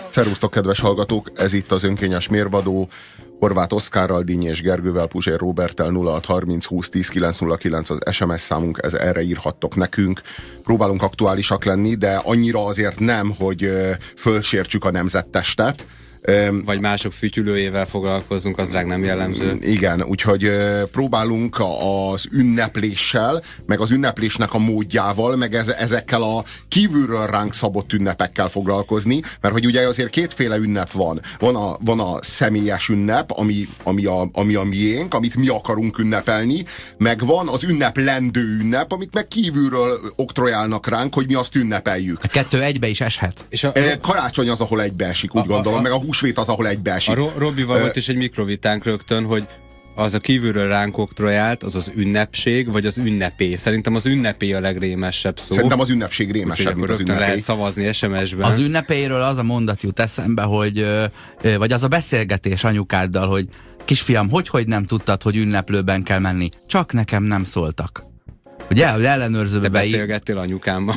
Szervusztok, kedves hallgatók! Ez itt az önkényes mérvadó. Horváth Oszkárral, Dínyi és Gergővel, Puzsér Róberttel. 0630 20 10 909 az SMS számunk, ez erre írhattok nekünk. Próbálunk aktuálisak lenni, de annyira azért nem, hogy fölsértsük a nemzettestet. Vagy mások fütyülőjével foglalkozunk, az ránk nem jellemző. Igen, úgyhogy próbálunk az ünnepléssel, meg az ünneplésnek a módjával, meg ezekkel a kívülről ránk szabott ünnepekkel foglalkozni, mert hogy ugye azért kétféle ünnep van. Van a személyes ünnep, ami a miénk, amit mi akarunk ünnepelni, meg van az ünneplendő ünnep, amit meg kívülről oktrojálnak ránk, hogy mi azt ünnepeljük. A kettő egybe is eshet. És karácsony az, ahol egybeesik, úgy gondolom, meg a húsvét az, ahol egybeesik. A Robival volt is egy mikrovitánk rögtön, hogy az a kívülről ránk oktrojált, az az ünnepség, vagy az ünnepé. Szerintem az ünnepé a legrémesebb szó. Szerintem az ünnepség rémesebb, mint az ünnepé. Lehet szavazni SMS-ben. Az ünnepéről az a mondat jut eszembe, hogy, vagy az a beszélgetés anyukáddal, hogy kisfiam, hogy nem tudtad, hogy ünneplőben kell menni? Csak nekem nem szóltak. Ugye, hogy ellenőrzőbe Te beszélgettél anyukámmal?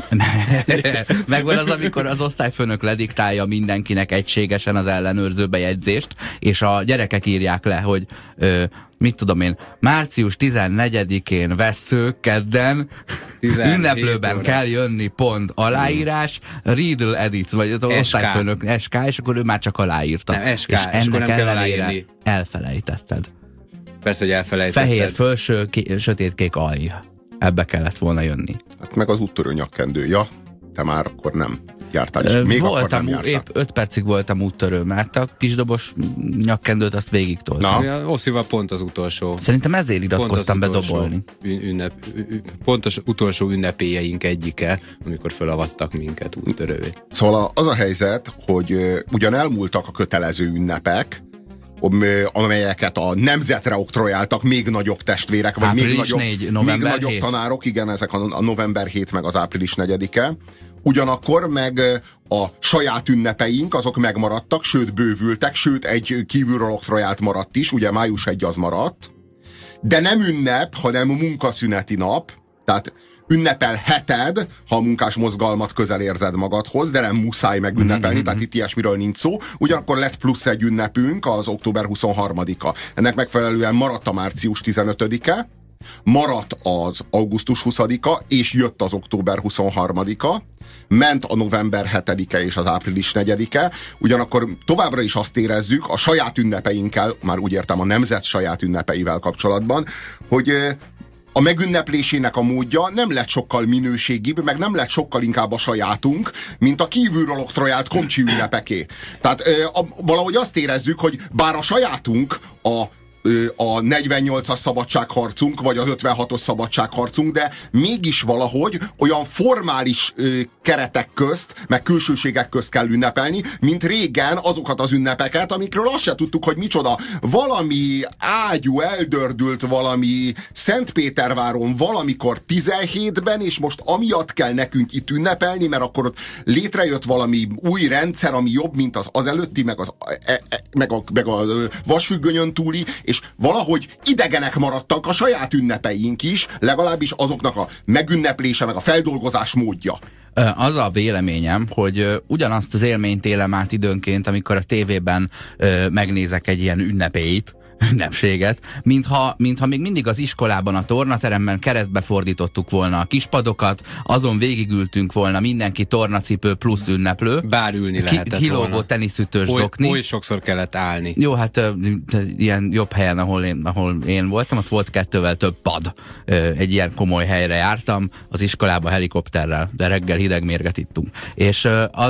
Megvan az, amikor az osztályfőnök lediktálja mindenkinek egységesen az ellenőrző bejegyzést, és a gyerekek írják le, hogy mit tudom én, március 14-én vessző, kedden, ünneplőben kell jönni, pont, aláírás, Riedel edit, vagy az osztályfőnök SK, és akkor ő már csak aláírta. Nem, SK, és akkor nem kell aláírni. Elfelejtetted. Persze, hogy elfelejtetted. Fehér felső, sötétkék alja. Ebbe kellett volna jönni. Hát meg az úttörő nyakkendőja, te már akkor nem jártál is. Még voltam, akkor nem jártál. Épp 5 percig voltam úttörő, mert a kisdobos nyakkendőt azt végig toltam. Osszival pont az utolsó. Szerintem ezért iratkoztam be dobolni. Pont az utolsó ünnepélyeink egyike, amikor felavattak minket úttörővé. Szóval az a helyzet, hogy ugyan elmúltak a kötelező ünnepek, amelyeket a nemzetre oktrojáltak még nagyobb testvérek, vagy még nagyobb tanárok, igen, ezek a november 7 meg az április 4-e. Ugyanakkor meg a saját ünnepeink, azok megmaradtak, sőt bővültek, sőt egy kívülről oktrojált maradt is, ugye május 1 az maradt, de nem ünnep, hanem munkaszüneti nap, tehát ünnepelheted, ha a munkás mozgalmat közel érzed magadhoz, de nem muszáj megünnepelni, tehát itt ilyesmiről nincs szó. Ugyanakkor lett plusz egy ünnepünk, az október 23-a. Ennek megfelelően maradt a március 15-e, maradt az augusztus 20-a, és jött az október 23-a, ment a november 7-e és az április 4-e, ugyanakkor továbbra is azt érezzük a saját ünnepeinkkel, már úgy értem a nemzet saját ünnepeivel kapcsolatban, hogy a megünneplésének a módja nem lett sokkal minőségibb, meg nem lett sokkal inkább a sajátunk, mint a kívülről oktrojált komcsi ünnepeké. Tehát valahogy azt érezzük, hogy bár a sajátunk a 48-as szabadságharcunk, vagy az 56-os szabadságharcunk, de mégis valahogy olyan formális keretek közt, meg külsőségek közt kell ünnepelni, mint régen azokat az ünnepeket, amikről azt se tudtuk, hogy micsoda. Valami ágyú eldördült valami Szentpéterváron valamikor 17-ben, és most amiatt kell nekünk itt ünnepelni, mert akkor ott létrejött valami új rendszer, ami jobb, mint az előtti, meg a vasfüggönyön túli, és valahogy idegenek maradtak a saját ünnepeink is, legalábbis azoknak a megünneplése, meg a feldolgozás módja. Az a véleményem, hogy ugyanazt az élményt élem át időnként, amikor a tévében megnézek egy ilyen ünnepséget, mintha még mindig az iskolában, a tornateremben keresztbe fordítottuk volna a kispadokat, azon végigültünk volna mindenki tornacipő plusz ünneplő. Bár ülni lehetett kilógó volna. teniszütős zokni. Oly sokszor kellett állni. Jó, hát ilyen jobb helyen, ahol én voltam, ott volt 2-vel több pad. Egy ilyen komoly helyre jártam, az iskolába helikopterrel, de reggel hideg mérget ittunk. És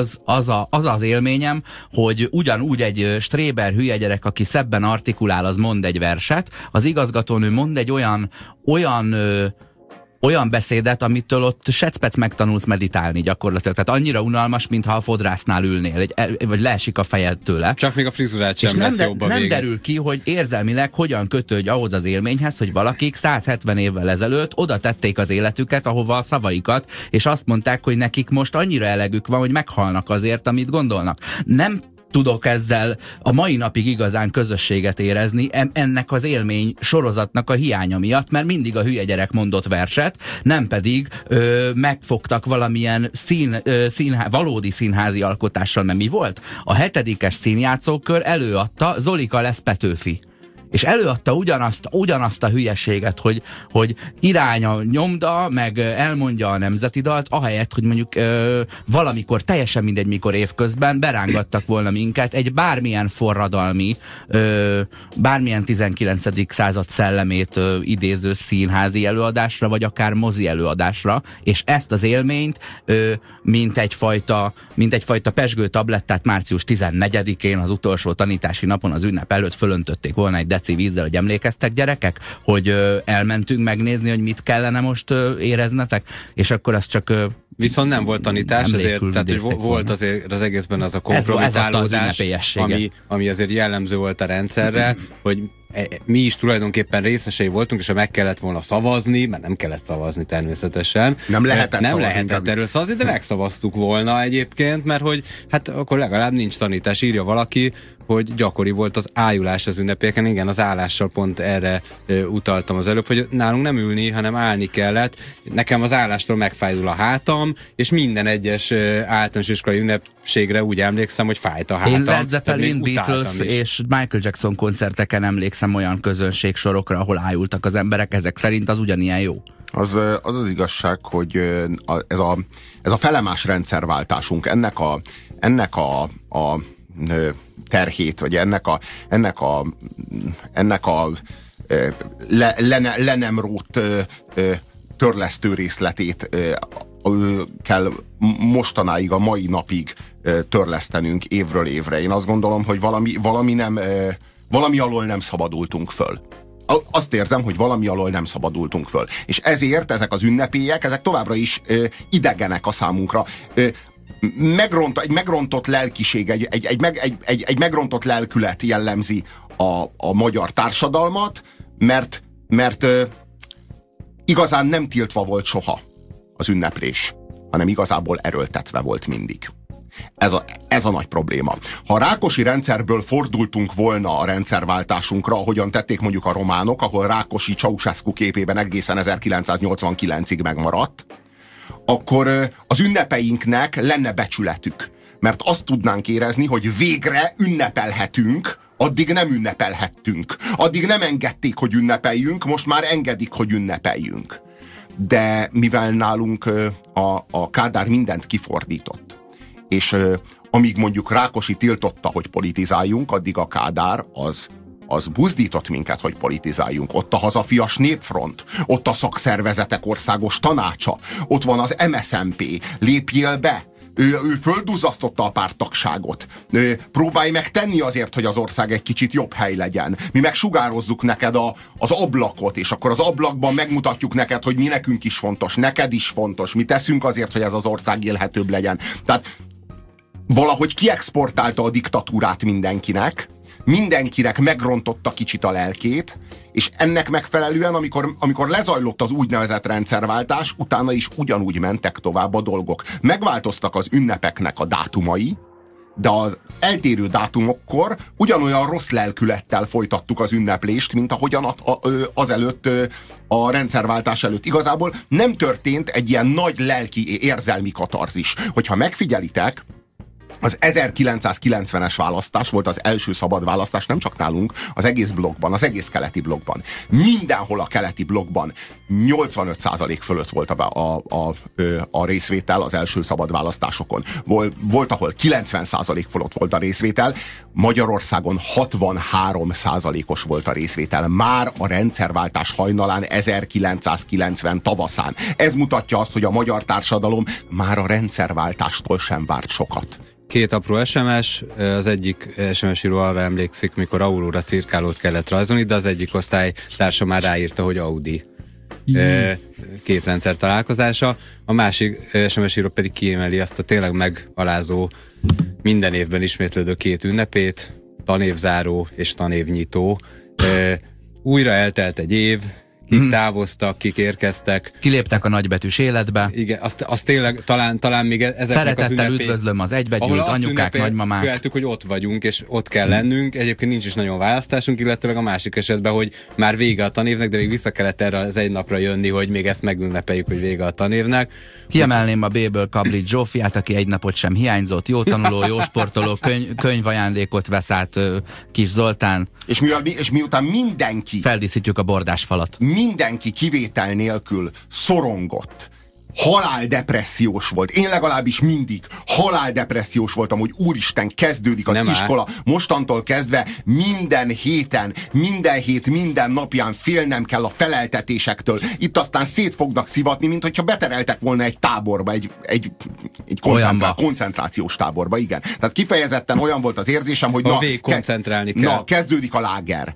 az élményem, hogy ugyanúgy egy stréber hülye gyerek, aki szebben artikulál, az mond egy verset, az igazgatónő mond egy olyan beszédet, amitől ott secpec megtanulsz meditálni gyakorlatilag. Tehát annyira unalmas, mintha a fodrásznál ülnél, vagy leesik a fejed tőle. Csak még a frizurát sem lesz jobb a végén. Nem derül ki, hogy érzelmileg hogyan kötődj ahhoz az élményhez, hogy valakik 170 évvel ezelőtt oda tették az életüket, ahova a szavaikat, és azt mondták, hogy nekik most annyira elegük van, hogy meghalnak azért, amit gondolnak. Nem tudok ezzel a mai napig igazán közösséget érezni ennek az élmény sorozatnak a hiánya miatt, mert mindig a hülye gyerek mondott verset, nem pedig megfogtak valamilyen valódi színházi alkotással, mert mi volt? A 7. színjátszókör előadta Zolika lesz Petőfi. És előadta ugyanazt a hülyeséget, hogy irány a nyomda, meg elmondja a nemzeti dalt, ahelyett, hogy mondjuk valamikor, teljesen mindegy mikor évközben berángattak volna minket egy bármilyen forradalmi, bármilyen 19. század szellemét idéző színházi előadásra, vagy akár mozi előadásra, és ezt az élményt mint egyfajta pezsgő tablettát március 14-én az utolsó tanítási napon az ünnep előtt fölöntötték volna egy deci vízzel, hogy emlékeztek gyerekek, hogy elmentünk megnézni, hogy mit kellene most éreznetek, és akkor az csak viszont nem volt tanítás, ezért, tehát hogy volt azért az egészben az a kompromitálódás, ami azért jellemző volt a rendszerre, hogy mi is tulajdonképpen részesei voltunk, és ha meg kellett volna szavazni, mert nem kellett szavazni természetesen. Nem lehetett erről szavazni, de megszavaztuk volna egyébként, mert hogy hát akkor legalább nincs tanítás. Írja valaki, hogy gyakori volt az ájulás az ünnepéken. Igen, az állással pont erre utaltam az előbb, hogy nálunk nem ülni, hanem állni kellett. Nekem az állástól megfájdul a hátam, és minden egyes általános iskolai ünnepségre úgy emlékszem, hogy fájt a hátam. Én Led Zeppelin, Beatles és Michael Jackson koncerteken emlékszem olyan közönségsorokra, ahol ájultak az emberek, ezek szerint az ugyanilyen jó. Az igazság, hogy ez a felemás rendszerváltásunk, ennek a terhét, vagy ennek a le nem rótt törlesztő részletét kell mostanáig, a mai napig törlesztenünk évről évre. Én azt gondolom, hogy valami alól nem szabadultunk föl. Azt érzem, hogy valami alól nem szabadultunk föl. És ezért ezek az ünnepélyek, ezek továbbra is idegenek a számunkra. Egy megrontott lelkiség, egy megrontott lelkület jellemzi a magyar társadalmat, mert igazán nem tiltva volt soha az ünneplés, hanem igazából erőltetve volt mindig. Ez a nagy probléma. Ha a Rákosi rendszerből fordultunk volna a rendszerváltásunkra, ahogyan tették mondjuk a románok, ahol Rákosi Ceausescu képében egészen 1989-ig megmaradt, akkor az ünnepeinknek lenne becsületük. Mert azt tudnánk érezni, hogy végre ünnepelhetünk, addig nem ünnepelhettünk. Addig nem engedték, hogy ünnepeljünk, most már engedik, hogy ünnepeljünk. De mivel nálunk a Kádár mindent kifordított, és amíg mondjuk Rákosi tiltotta, hogy politizáljunk, addig a Kádár az buzdított minket, hogy politizáljunk. Ott a Hazafias Népfront, ott a szakszervezetek országos tanácsa, ott van az MSZNP, lépjél be! Ő földuzzasztotta a párttagságot. Próbálj meg tenni azért, hogy az ország egy kicsit jobb hely legyen. Mi megsugározzuk neked az ablakot, és akkor az ablakban megmutatjuk neked, hogy mi nekünk is fontos, neked is fontos, mi teszünk azért, hogy ez az ország élhetőbb legyen. Tehát valahogy kiexportálta a diktatúrát mindenkinek megrontotta kicsit a lelkét, és ennek megfelelően, amikor lezajlott az úgynevezett rendszerváltás, utána is ugyanúgy mentek tovább a dolgok. Megváltoztak az ünnepeknek a dátumai, de az eltérő dátumokkor ugyanolyan rossz lelkülettel folytattuk az ünneplést, mint ahogyan azelőtt, a rendszerváltás előtt. Igazából nem történt egy ilyen nagy lelki érzelmi katarzis. Hogyha megfigyelitek, az 1990-es választás volt az első szabad választás, nem csak nálunk, az egész blokkban, az egész keleti blokkban. Mindenhol a keleti blokkban 85% fölött volt a részvétel az első szabad választásokon. Volt, ahol 90% fölött volt a részvétel, Magyarországon 63%-os volt a részvétel. Már a rendszerváltás hajnalán 1990 tavaszán. Ez mutatja azt, hogy a magyar társadalom már a rendszerváltástól sem várt sokat. 2 apró SMS, az egyik SMS író arra emlékszik, mikor Aurora cirkálót kellett rajzolni, de az egyik osztálytársa már ráírta, hogy Audi. 2 rendszer találkozása. A másik SMS író pedig kiemeli azt a tényleg megalázó, minden évben ismétlődő 2 ünnepét, tanévzáró és tanévnyitó. Újra eltelt egy év, kik távoztak, kik érkeztek. Kiléptek a nagybetűs életbe. Igen, azt tényleg talán még ezeknek szeretettel az ünnepély... üdvözlöm az egybegyűlt anyukák, nagymamák. Követtük, hogy ott vagyunk, és ott kell lennünk. Egyébként nincs is nagyon választásunk, illetve a másik esetben, hogy már vége a tanévnek, de még vissza kellett erre az egy napra jönni, hogy még ezt megünnepeljük, hogy vége a tanévnek. Kiemelném a B-ből Kablit Zsófiát, aki egy napot sem hiányzott, jó tanuló, jó sportoló, könyvajándékot vesz át Kis Zoltán. És miután mindenki... Feldíszítjük a bordás falat. Mindenki kivétel nélkül szorongott. Haláldepressziós volt. Én legalábbis mindig haláldepressziós voltam, hogy úristen, kezdődik az iskola. Mostantól kezdve minden héten, minden napján félnem kell a feleltetésektől. Itt aztán szét fognak szivatni, mint hogyha betereltek volna egy táborba, egy koncentrációs táborba, igen. Tehát kifejezetten olyan volt az érzésem, hogy koncentrálni kell. Na, kezdődik a láger.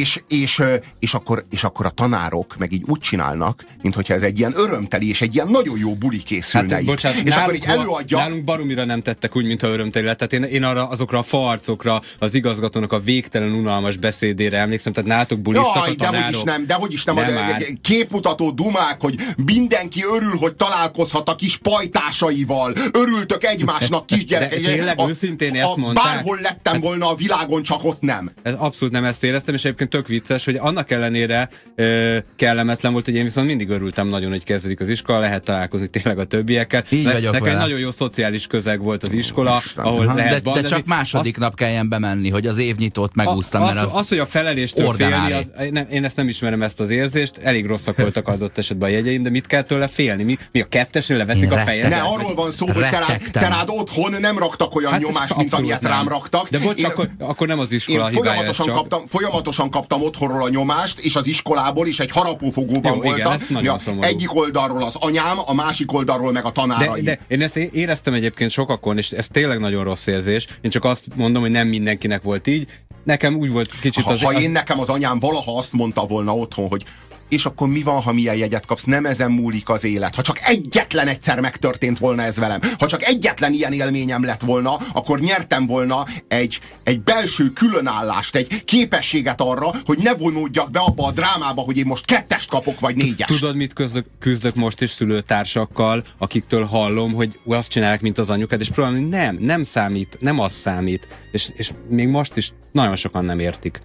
És akkor a tanárok meg így úgy csinálnak, mint hogyha ez egy ilyen örömteli és egy ilyen nagyon jó buli készülne itt. Bocsánat, és akkor így előadja... Nálunk baromira nem tettek úgy, mintha örömteli lett. Tehát én azokra a farcokra, az igazgatónak a végtelen unalmas beszédére emlékszem, tehát nálatok bulisztak a tanárok. Dehogy is nem. Képmutató dumák, hogy mindenki örül, hogy találkozhat a kis pajtásaival. Örültök egymásnak, kisgyerekek. Tényleg őszintén ezt mondták? Bárhol lettem volna a világon, csak ott nem. Ez abszolút nem ezt éreztem, és egyébként tök vicces, hogy annak ellenére kellemetlen volt, hogy én viszont mindig örültem nagyon, hogy kezdődik az iskola, lehet találkozni tényleg a többiekkel. Nekem nagyon jó szociális közeg volt az iskola, ahol lehet de csak második nap kelljen bemenni, hogy az évnyitót megúsztam. Az, hogy a feleléstől félni, én ezt nem ismerem, ezt az érzést, elég rosszak voltak adott esetben a jegyeim, de mit kell tőle félni? Mi a kettesnél leveszik a fejedet? Ne, arról van szó, hogy te rád otthon nem raktak olyan nyomást, mint amilyet rám raktak. De bocs, akkor nem az iskola hibája. Folyamatosan kaptam otthonról a nyomást, és az iskolából is egy harapófogóban voltam. Egyik oldalról az anyám, a másik oldalról meg a tanárai. De én ezt éreztem egyébként sokakon, és ez tényleg nagyon rossz érzés. Én csak azt mondom, hogy nem mindenkinek volt így. Nekem úgy volt kicsit nekem az anyám valaha azt mondta volna otthon, hogy és akkor mi van, ha milyen jegyet kapsz? Nem ezen múlik az élet. Ha csak egyetlen egyszer megtörtént volna ez velem, ha csak egyetlen ilyen élményem lett volna, akkor nyertem volna egy belső különállást, egy képességet arra, hogy ne vonódjak be abba a drámába, hogy én most 2-est kapok, vagy 4-est. Tudod, mit küzdök most is szülőtársakkal, akiktől hallom, hogy azt csinálják, mint az anyukád, és próbálom, nem számít, nem az számít. És még most is nagyon sokan nem értik.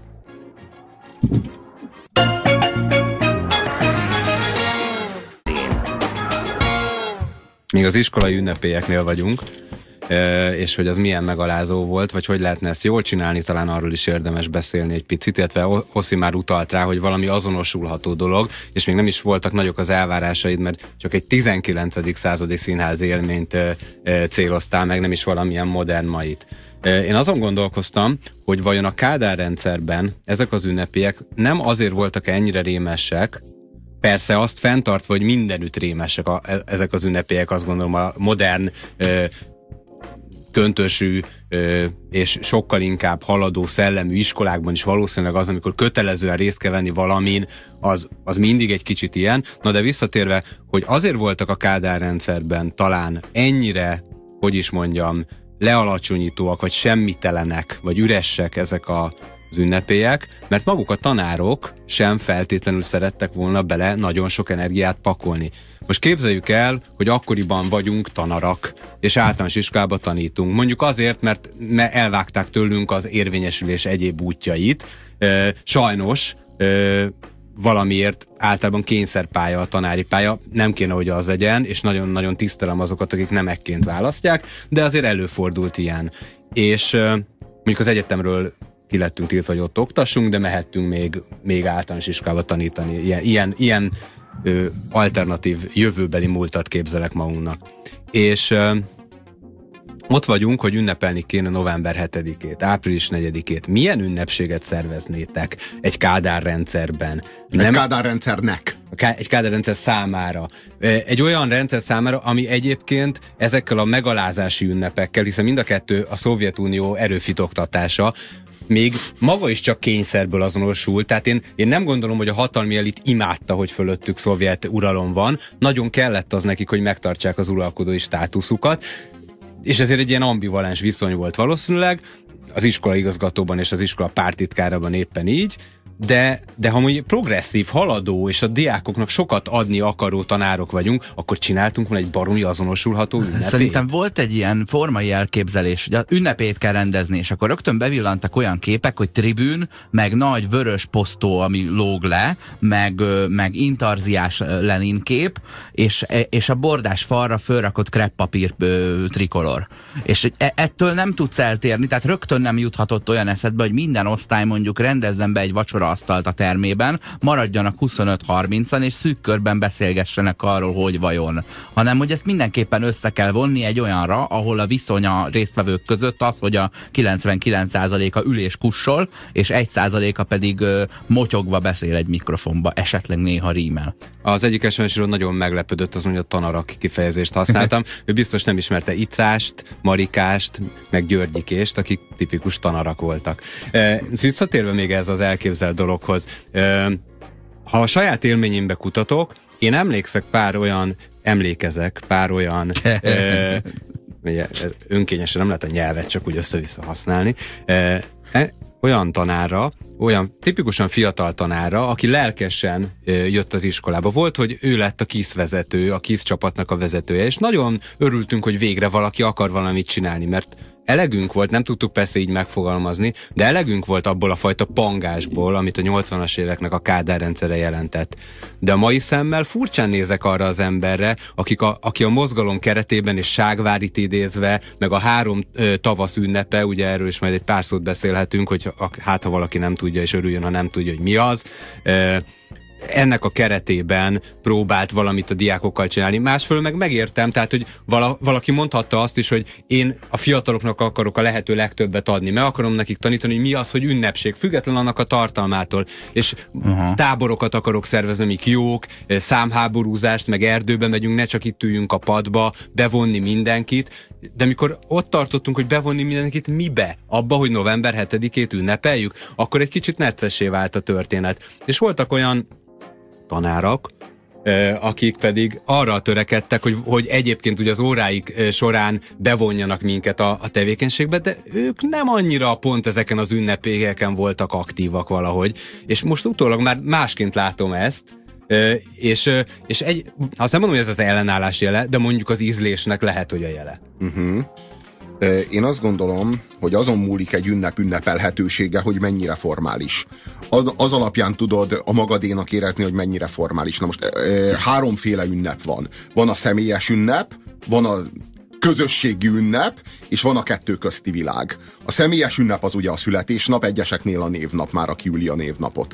Még az iskolai ünnepélyeknél vagyunk, és hogy az milyen megalázó volt, vagy hogy lehetne ezt jól csinálni, talán arról is érdemes beszélni egy picit, illetve Oszi már utalt rá, hogy valami azonosulható dolog, és még nem is voltak nagyok az elvárásaid, mert csak egy 19. századi színház élményt céloztál meg, nem is valamilyen modern mait. Én azon gondolkoztam, hogy vajon a Kádár rendszerben ezek az ünnepélyek nem azért voltak ennyire rémesek, persze azt fenntartva, hogy mindenütt rémesek ezek az ünnepélyek, azt gondolom a modern, köntösű és sokkal inkább haladó szellemű iskolákban is valószínűleg az, amikor kötelezően részt kell venni valamin, az mindig egy kicsit ilyen. Na de visszatérve, hogy azért voltak a Kádár rendszerben talán ennyire, hogy is mondjam, lealacsonyítóak, vagy semmitelenek, vagy üresek ezek az ünnepélyek, mert maguk a tanárok sem feltétlenül szerettek volna bele nagyon sok energiát pakolni. Most képzeljük el, hogy akkoriban vagyunk tanarak, és általános iskolába tanítunk. Mondjuk azért, mert elvágták tőlünk az érvényesülés egyéb útjait. Sajnos valamiért általában kényszerpálya a tanári pálya, nem kéne, hogy az legyen, és nagyon-nagyon tisztelem azokat, akik nemekként választják, de azért előfordult ilyen. És mondjuk az egyetemről ki lettünk tiltva, hogy ott oktassunk, de mehettünk még általános iskolába tanítani. Ilyen alternatív jövőbeli múltat képzelek magunknak. És ott vagyunk, hogy ünnepelni kéne november 7-ét, április 4-ét. Milyen ünnepséget szerveznétek egy Kádár rendszerben? Kádár rendszernek. Egy Kádár rendszer számára. Egy olyan rendszer számára, ami egyébként ezekkel a megalázási ünnepekkel, hiszen mind a kettő a Szovjetunió erőfitoktatása, még maga is csak kényszerből azonosul, tehát én nem gondolom, hogy a hatalmi elit imádta, hogy fölöttük szovjet uralom van, nagyon kellett az nekik, hogy megtartsák az uralkodói státuszukat, és ezért egy ilyen ambivalens viszony volt valószínűleg, az iskola igazgatóban és az iskola pártitkárában éppen így, de ha mondjuk progresszív, haladó és a diákoknak sokat adni akaró tanárok vagyunk, akkor csináltunk volna egy baromi azonosulható ünnepét. Szerintem volt egy ilyen formai elképzelés, hogy az ünnepét kell rendezni, és akkor rögtön bevillantak olyan képek, hogy tribűn, meg nagy vörös posztó, ami lóg le, meg intarziás Lenin kép, és a bordás falra fölrakott kreppapír trikolor. És ettől nem tudsz eltérni, tehát rögtön nem juthatott olyan eszedbe, hogy minden osztály mondjuk rendezzen be egy vacsoraasztalt a termében, maradjanak 25-30-an, és szűk körben beszélgessenek arról, hogy vajon. Hanem, hogy ezt mindenképpen össze kell vonni egy olyanra, ahol a viszony a résztvevők között az, hogy a 99%-a ülés kussol, és 1%-a pedig motyogva beszél egy mikrofonba, esetleg néha rímel. Az egyik SMS-ről nagyon meglepődött azon, hogy a tanarak kifejezést használtam. Ő biztos nem ismerte Icást, Marikást, meg Györgyikést, akik tipikus tanarak voltak. Visszatérve még ez az elképzelt dologhoz, ha a saját élményembe kutatok, én emlékezek pár olyan, önkényesen nem lehet a nyelvet csak úgy össze-vissza használni, olyan tanára, olyan tipikusan fiatal tanára, aki lelkesen jött az iskolába. Volt, hogy ő lett a KISZ vezető, a KISZ csapatnak a vezetője, és nagyon örültünk, hogy végre valaki akar valamit csinálni, mert elegünk volt, nem tudtuk persze így megfogalmazni, de elegünk volt abból a fajta pangásból, amit a 80-as éveknek a Kádár rendszere jelentett. De a mai szemmel furcsán nézek arra az emberre, aki a mozgalom keretében és Ságvárit idézve, meg a 3 tavasz ünnepe, ugye erről is majd egy pár szót beszélhetünk, hogy hát ha valaki nem tudja, és örüljön, ha nem tudja, hogy mi az. Ennek a keretében próbált valamit a diákokkal csinálni. Másfelől meg megértem, tehát, hogy valaki mondhatta azt is, hogy én a fiataloknak akarok a lehető legtöbbet adni, meg akarom nekik tanítani, hogy mi az, hogy ünnepség, független annak a tartalmától, és táborokat akarok szervezni, amik jók, számháborúzást, meg erdőbe megyünk, ne csak itt üljünk a padba, bevonni mindenkit, de mikor ott tartottunk, hogy bevonni mindenkit mibe? Abba, hogy november 7-ét ünnepeljük, akkor egy kicsit neccessé vált a történet. És voltak olyan tanárak, akik pedig arra törekedtek, hogy egyébként ugye az óráik során bevonjanak minket a tevékenységbe, de ők nem annyira pont ezeken az ünnepéken voltak aktívak valahogy. És most utólag már másként látom ezt, és azt nem mondom, hogy ez az ellenállás jele, de mondjuk az ízlésnek lehet, hogy a jele. Én azt gondolom, hogy azon múlik egy ünnep ünnepelhetősége, hogy mennyire formális. Az alapján tudod a magadénak érezni, hogy mennyire formális. Na most 3 ünnep van. Van a személyes ünnep, van a közösségi ünnep, és van a 2 közti világ. A személyes ünnep az ugye a születésnap, egyeseknél a névnap, már aki üli a névnapot.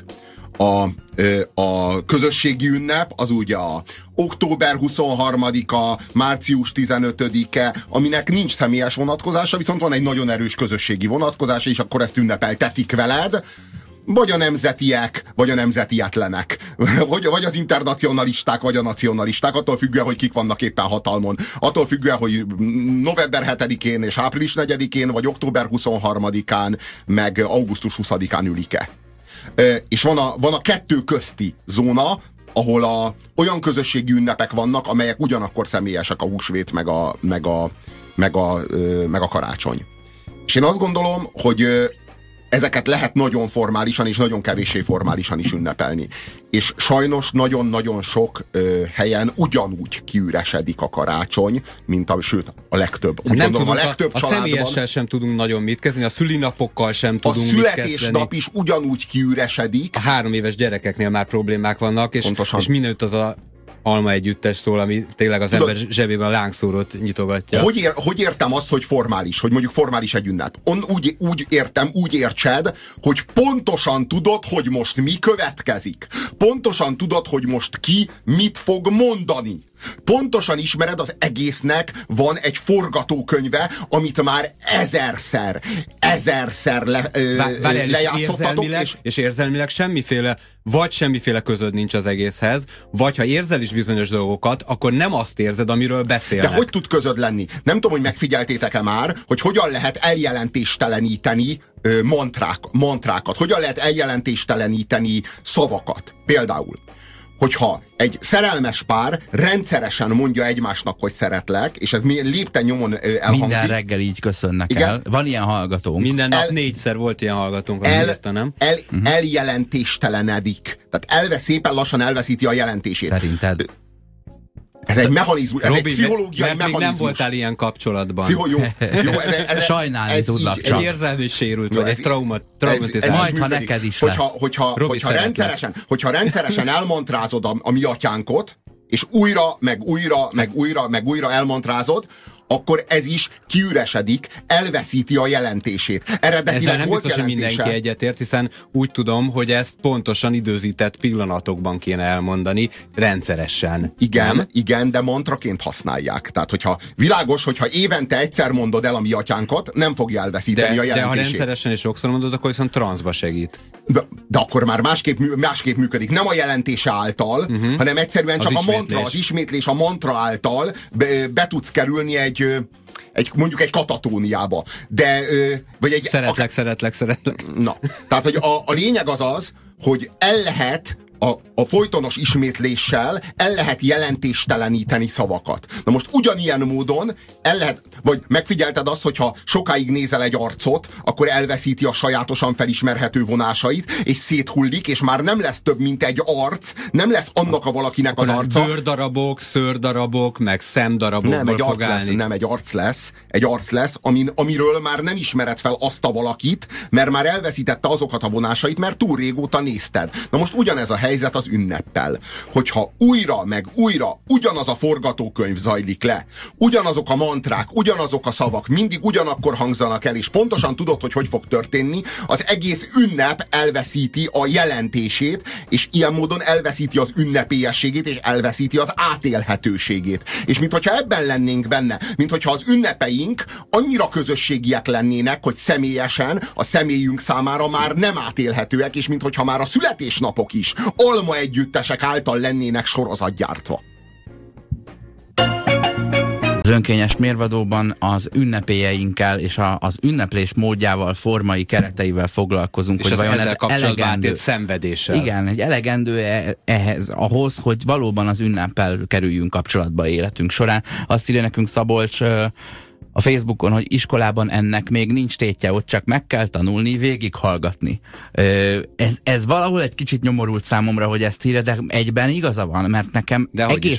A közösségi ünnep az ugye a október 23-a, március 15-e, aminek nincs személyes vonatkozása, viszont van egy nagyon erős közösségi vonatkozása, és akkor ezt ünnepeltetik veled, vagy a nemzetiek, vagy a nemzetietlenek, vagy az internacionalisták, vagy a nacionalisták, attól függően, hogy kik vannak éppen hatalmon, attól függően, hogy november 7-én és április 4-én, vagy október 23-án, meg augusztus 20-án ülik-e. És van a 2 közti zóna, ahol olyan közösségi ünnepek vannak, amelyek ugyanakkor személyesek, a húsvét, meg a karácsony. És én azt gondolom, hogy ezeket lehet nagyon formálisan és nagyon kevéssé formálisan is ünnepelni. És sajnos nagyon-nagyon sok helyen ugyanúgy kiüresedik a karácsony, mint sőt, a legtöbb. Úgy gondolom, a legtöbb családban. A személyessel sem tudunk nagyon mit kezdeni, a szülinapokkal sem tudunk mit kezdeni. A születésnap is ugyanúgy kiüresedik. A 3 éves gyerekeknél már problémák vannak, és mindenütt az a alma együttes szól, ami tényleg az ember zsebében a lángszórót nyitogatja. Hogy értem azt, hogy formális, hogy mondjuk formális egy ünnep? Úgy értem, úgy értsed, hogy pontosan tudod, hogy most mi következik. Pontosan tudod, hogy most ki mit fog mondani. Pontosan ismered, az egésznek van egy forgatókönyve, amit már ezerszer lejátszottatok. És érzelmileg semmiféle közöd nincs az egészhez, vagy ha érzel is bizonyos dolgokat, akkor nem azt érzed, amiről beszélnek. De hogy tud közöd lenni? Nem tudom, hogy megfigyeltétek-e már, hogy hogyan lehet eljelentésteleníteni mantrákat. Hogyan lehet eljelentésteleníteni szavakat. Például hogyha egy szerelmes pár rendszeresen mondja egymásnak, hogy szeretlek, és ez lépten nyomon elhangzik. Minden reggel így köszönnek el. Van ilyen hallgatónk. Minden nap 4-szer volt ilyen hallgatónk, eljelentéstelenedik. Tehát szépen lassan elveszíti a jelentését. Szerinted? Ez egy mechanizmus, ez Robi, egy pszichológiai mert mechanizmus. még nem voltál ilyen kapcsolatban. Jó, sajnálni tudlak csak. Egy érzelmi sérült, vagy egy traumatizált. Majd, ha neked is lesz. Hogyha rendszeresen elmantrázod a mi atyánkot, és újra, meg újra elmantrázod, akkor ez is kiüresedik, elveszíti a jelentését. Eredetileg nem volt biztos, hogy mindenki egyetért, hiszen úgy tudom, hogy ezt pontosan időzített pillanatokban kéne elmondani, rendszeresen. Igen, de mantraként használják. Tehát, hogyha világos, hogyha évente egyszer mondod el a mi atyánkat, nem fogja elveszíteni a jelentését. De ha rendszeresen és sokszor mondod, akkor viszont transzba segít. De akkor már másképp működik. Nem a jelentése által, hanem egyszerűen csak a mantra, az ismétlés a mantra által be tudsz kerülni mondjuk egy katatóniába. De, vagy szeretlek. Na, tehát, hogy a lényeg az, hogy el lehet a folytonos ismétléssel el lehet jelentésteleníteni szavakat. Na most ugyanilyen módon el lehet, vagy megfigyelted azt, hogyha sokáig nézel egy arcot, akkor elveszíti a sajátosan felismerhető vonásait, és széthullik, és már nem lesz több, mint egy arc, nem lesz annak a valakinek az arca. Bőrdarabok, szőrdarabok, meg szemdarabokból fog állni. Nem, egy arc lesz, amiről már nem ismered fel azt a valakit, mert már elveszítette azokat a vonásait, mert túl régóta nézted. Na most ugyanez a helyzet az ünneppel. Hogyha újra meg újra ugyanaz a forgatókönyv zajlik le, ugyanazok a mantrák, ugyanazok a szavak, mindig ugyanakkor hangzanak el, és pontosan tudod, hogy fog történni, az egész ünnep elveszíti a jelentését, és ilyen módon elveszíti az ünnepélyességét, és elveszíti az átélhetőségét. És minthogyha ebben lennénk benne, minthogyha az ünnepeink annyira közösségiek lennének, hogy személyesen a személyünk számára már nem átélhetőek, és minthogyha már a születésnapok is alma együttesek által lennének sorozatgyártva. Az önkényes mérvadóban az ünnepélyeinkkel és az ünneplés módjával, formai kereteivel foglalkozunk. És hogy vajon ezzel ez kapcsolatban átélt szenvedéssel. Igen, egy elegendő ahhoz, hogy valóban az ünneppel kerüljünk kapcsolatba életünk során. Azt írja nekünk Szabolcs a Facebookon, hogy iskolában ennek még nincs tétje, ott csak meg kell tanulni, végighallgatni. Ez valahol egy kicsit nyomorult számomra, hogy ezt írja, de egyben igaza van, mert nekem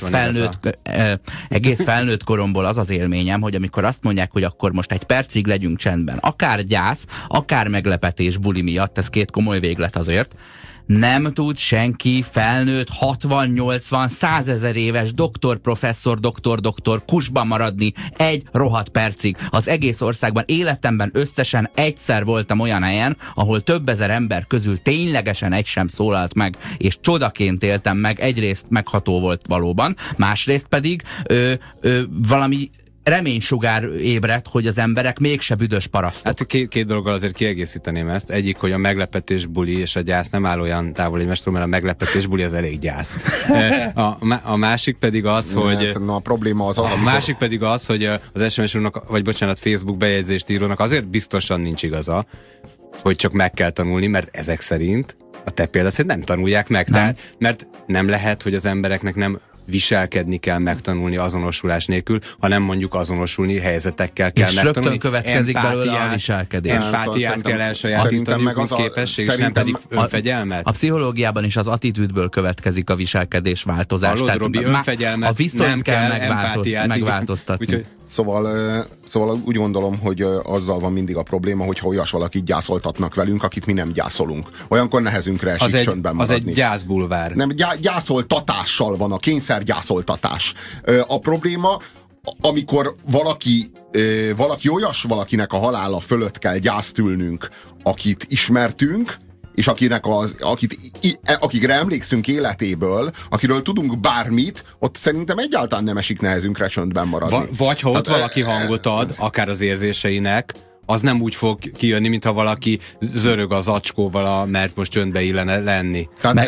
egész felnőtt koromból az az élményem, hogy amikor azt mondják, hogy akkor most egy percig legyünk csendben, akár gyász, akár meglepetés buli miatt, ez két komoly véglet azért, nem tud senki felnőtt 60-80-100 ezer éves doktor, professzor, doktor kusban maradni egy rohadt percig. Az egész országban életemben összesen egyszer voltam olyan helyen, ahol több ezer ember közül ténylegesen egy sem szólalt meg, és csodaként éltem meg. Egyrészt megható volt valóban, másrészt pedig valami reménysugár ébredt, hogy az emberek mégse büdös parasztok. Hát két dologgal azért kiegészíteném ezt. Egyik, hogy a meglepetés buli és a gyász nem áll olyan távol egymástól, mert a meglepetés buli az elég gyász. A másik pedig az, hogy... A probléma az a másik pedig az, hogy az SMS úrnak, vagy bocsánat, Facebook bejegyzést írónak azért biztosan nincs igaza, hogy csak meg kell tanulni, mert ezek szerint a te példa szerint nem tanulják meg. Nem. Tehát, mert nem lehet, hogy az embereknek nem viselkedni kell megtanulni azonosulás nélkül, hanem mondjuk azonosulni helyzetekkel kell megtanulni. És rögtön következik belőle a viselkedés. Empátiát kell elsajátítani, meg az képesség, és nem pedig önfegyelmet. A pszichológiában is az attitűdből következik a viselkedés változás. Hallod, Robi, önfegyelmet, a viszonyt nem kell megváltoztatni. Úgyhogy... Szóval úgy gondolom, hogy azzal van mindig a probléma, hogyha olyas valakit gyászoltatnak velünk, akit mi nem gyászolunk. Olyankor nehezünkre esik csöndben maradni. Az egy gyászbulvár. Nem, gyászoltatással van, a kényszergyászoltatás. A probléma, amikor valaki olyas valakinek a halála fölött kell gyászt ülnünk, akit ismertünk, és akikre emlékszünk életéből, akiről tudunk bármit, ott szerintem egyáltalán nem esik nehezünkre csöndben maradni. Vagy ha ott valaki hangot ad, akár az érzéseinek, az nem úgy fog kijönni, mintha valaki zörög az acskóval, mert most csöndbe illene lenni. Tehát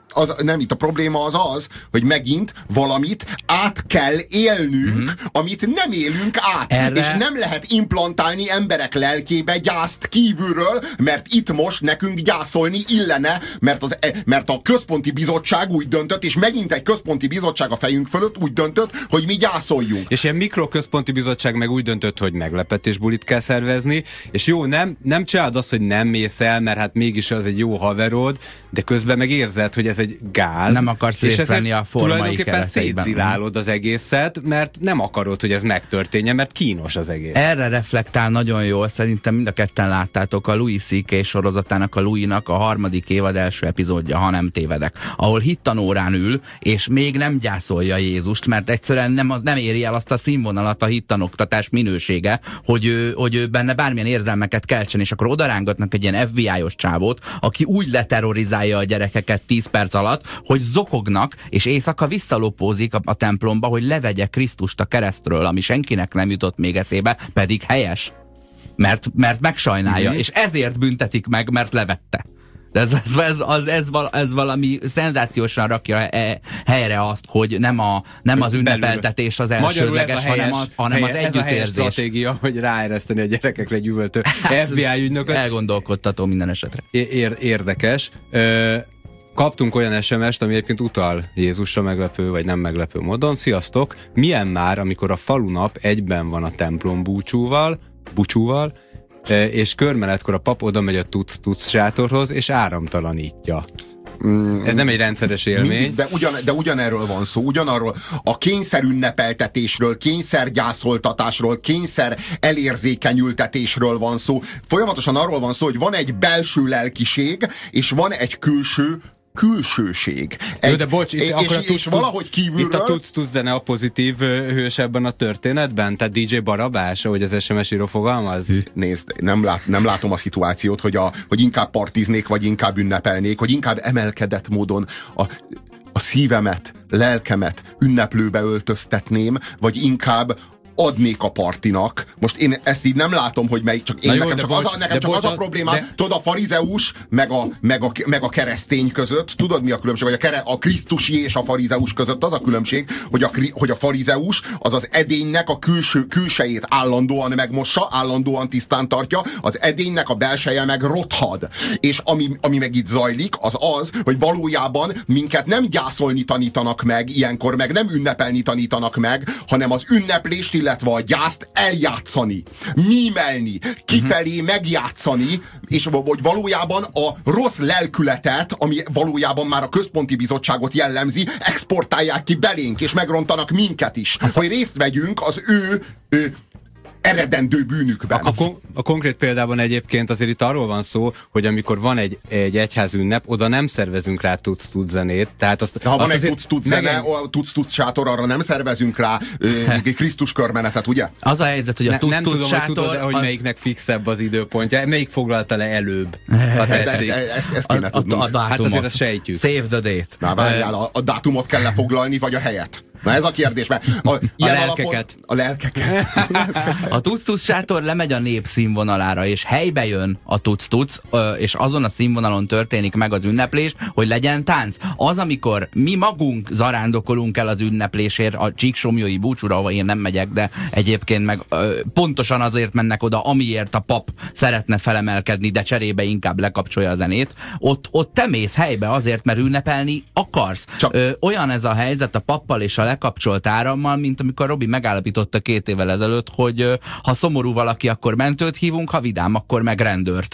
nem, itt a probléma az, hogy megint valamit át kell élnünk, amit nem élünk át. És nem lehet implantálni emberek lelkébe gyászt kívülről, mert itt most nekünk gyászolni illene, mert a központi bizottság úgy döntött, és megint egy központi bizottság a fejünk fölött úgy döntött, hogy mi gyászoljunk. És ilyen mikroközponti bizottság meg úgy döntött, hogy meglepetésbulit kell szervezni, és jó, nem csináld azt, hogy nem mész el, mert hát mégis az egy jó haverod, de közben meg érzed, hogy ez egy gáz. Nem akarsz részt venni a formai tulajdonképpen szétzilálod az egészet, mert nem akarod, hogy ez megtörténjen, mert kínos az egész. Erre reflektál nagyon jól, szerintem mind a ketten láttátok a Louis C.K. sorozatának, a Louis-nak a 3. évad első epizódja, ha nem tévedek, ahol hittanórán ül, és még nem gyászolja Jézust, mert egyszerűen nem éri el azt a színvonalat a hittanoktatás minősége, hogy ő benne bármilyen érzelmeket keltsen, és akkor odarángatnak egy ilyen FBI-os csávót, aki úgy leterrorizálja a gyerekeket 10 perc alatt, hogy zokognak, és éjszaka visszalopózik a templomba, hogy levegye Krisztust a keresztről, ami senkinek nem jutott még eszébe, pedig helyes. Mert megsajnálja, és ezért büntetik meg, mert levette. De ez valami szenzációsan rakja helyre azt, hogy nem az ünnepeltetés az elsődleges, hanem az együttérzés. Ez a helyes stratégia, hogy ráereszteni a gyerekekre egy üvöltő FBI ügynököt. Elgondolkodtató minden esetre. Érdekes. Kaptunk olyan SMS-t, ami egyébként utal Jézusra meglepő vagy nem meglepő módon. Sziasztok! Milyen már, amikor a falunap egyben van a templom búcsúval, és körmenetkor a pap oda megy a tuc sátorhoz, és áramtalanítja. Ez nem egy rendszeres élmény. De ugyanerről van szó, ugyanarról a kényszerünnepeltetésről, kényszergyászoltatásról, kényszer elérzékenyültetésről van szó. Folyamatosan arról van szó, hogy van egy belső lelkiség, és van egy külsőség. Jó, de bocs, és valahogy kívülről... Itt a tudsz zene a pozitív hős ebben a történetben? Tehát DJ Barabás, ahogy az SMS író fogalmaz? Nézd, nem látom a szituációt, hogy inkább partiznék, vagy inkább ünnepelnék, hogy inkább emelkedett módon a szívemet, lelkemet ünneplőbe öltöztetném, vagy inkább adnék a partinak. Most én ezt így nem látom, hogy melyik, csak én nekem csak az a problémám, tudod, a farizeus meg a keresztény között, tudod mi a különbség? Vagy a krisztusi és a farizeus között az a különbség, hogy a farizeus az edénynek a külsejét állandóan megmossa, állandóan tisztán tartja, az edénynek a belseje meg rothad. És ami meg itt zajlik, az, hogy valójában minket nem gyászolni tanítanak meg, ilyenkor meg nem ünnepelni tanítanak meg, hanem az ünneplést, illetve a gyászt eljátszani, mímelni, kifelé megjátszani, és hogy valójában a rossz lelkületet, ami valójában már a központi bizottságot jellemzi, exportálják ki belénk, és megrontanak minket is, hogy részt vegyünk az ő eredendő bűnükben. A konkrét példában egyébként azért itt arról van szó, hogy amikor van egy egyház ünnep, oda nem szervezünk rá tuc zenét. Tehát ha van egy tuc zene, a tuc sátor, arra nem szervezünk rá Krisztus körmenetet, ugye? Az a helyzet, hogy a tuc nem tudom, sátor... hogy tudod, hogy melyiknek fixebb az időpontja. Melyik foglalta le előbb? Ezt kéne tudnunk. Hát azért azt sejtjük. Save the date. Na várjál, a dátumot kell lefoglalni, vagy a helyet? Na ez a kérdés, mert a lelkeket. A tuc sátor lemegy a nép színvonalára, és helybe jön a tuc, és azon a színvonalon történik meg az ünneplés, hogy legyen tánc. Az, amikor mi magunk zarándokolunk el az ünneplésért a csíksomjói búcsúra, ahol én nem megyek, de egyébként meg pontosan azért mennek oda, amiért a pap szeretne felemelkedni, de cserébe inkább lekapcsolja a zenét. Ott te mész helybe azért, mert ünnepelni akarsz. Olyan ez a helyzet a pappal és a lekapcsolt árammal, mint amikor Robi megállapította 2 évvel ezelőtt, hogy ha szomorú valaki, akkor mentőt hívunk, ha vidám, akkor meg rendőrt.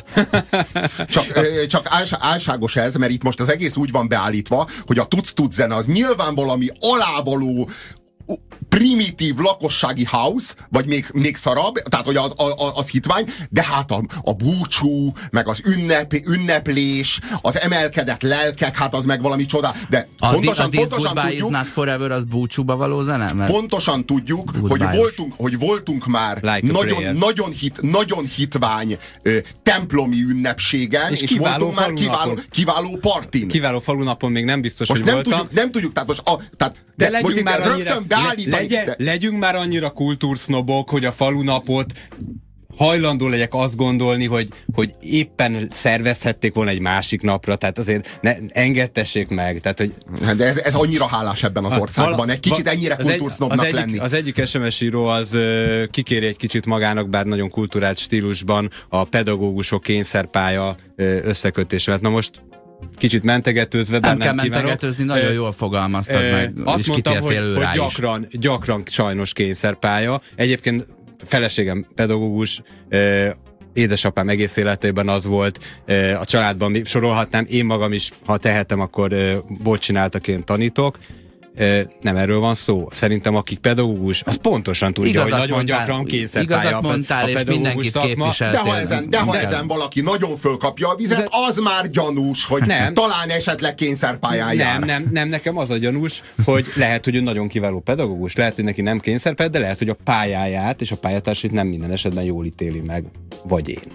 Csak álságos ez, mert itt most az egész úgy van beállítva, hogy a tuc zene az nyilván valami alávaló primitív lakossági house, vagy még szarabb, tehát hogy az hitvány, de hát a búcsú, meg az ünneplés, az emelkedett lelkek, hát az meg valami csoda. De pontosan tudjuk, not forever, az búcsúba való zene? Mert pontosan tudjuk, hogy voltunk már like nagyon hitvány templomi ünnepségen, és voltunk már kiváló partin. Kiváló falunapon még nem biztos, most hogy voltam. Nem tudjuk, tehát most de legyünk már annyira, legyünk már annyira kultúrsznobok, hogy a falunapot hajlandó legyek azt gondolni, hogy éppen szervezhették volna egy másik napra, tehát azért engedtessék meg. Tehát, hogy de ez annyira hálás ebben az országban, egy kicsit ennyire kultúrsznobnak lenni. Az egyik SMS író az kikéri egy kicsit magának, bár nagyon kulturált stílusban a pedagógusok kényszerpálya összekötése. Na most kicsit mentegetőzve, nem kell mentegetőzni, nagyon jól fogalmaztad meg. Azt mondtam, hogy gyakran sajnos kényszerpálya. Egyébként feleségem pedagógus, édesapám egész életében az volt, a családban sorolhatnám, én magam is, ha tehetem, akkor bolt csináltak, én tanítok. Nem erről van szó. Szerintem akik pedagógus, az pontosan tudja, igazat hogy nagyon mondtál, gyakran kényszerpálya a pedagógus szakma. De ha ezen valaki nagyon fölkapja a vizet, az már gyanús, hogy talán esetleg kényszerpályán jár. Nem, nekem az a gyanús, hogy lehet, hogy ő nagyon kiváló pedagógus, lehet, hogy neki nem kényszerpálya, de lehet, hogy a pályáját és a pályatársait nem minden esetben jól ítéli meg. Vagy én.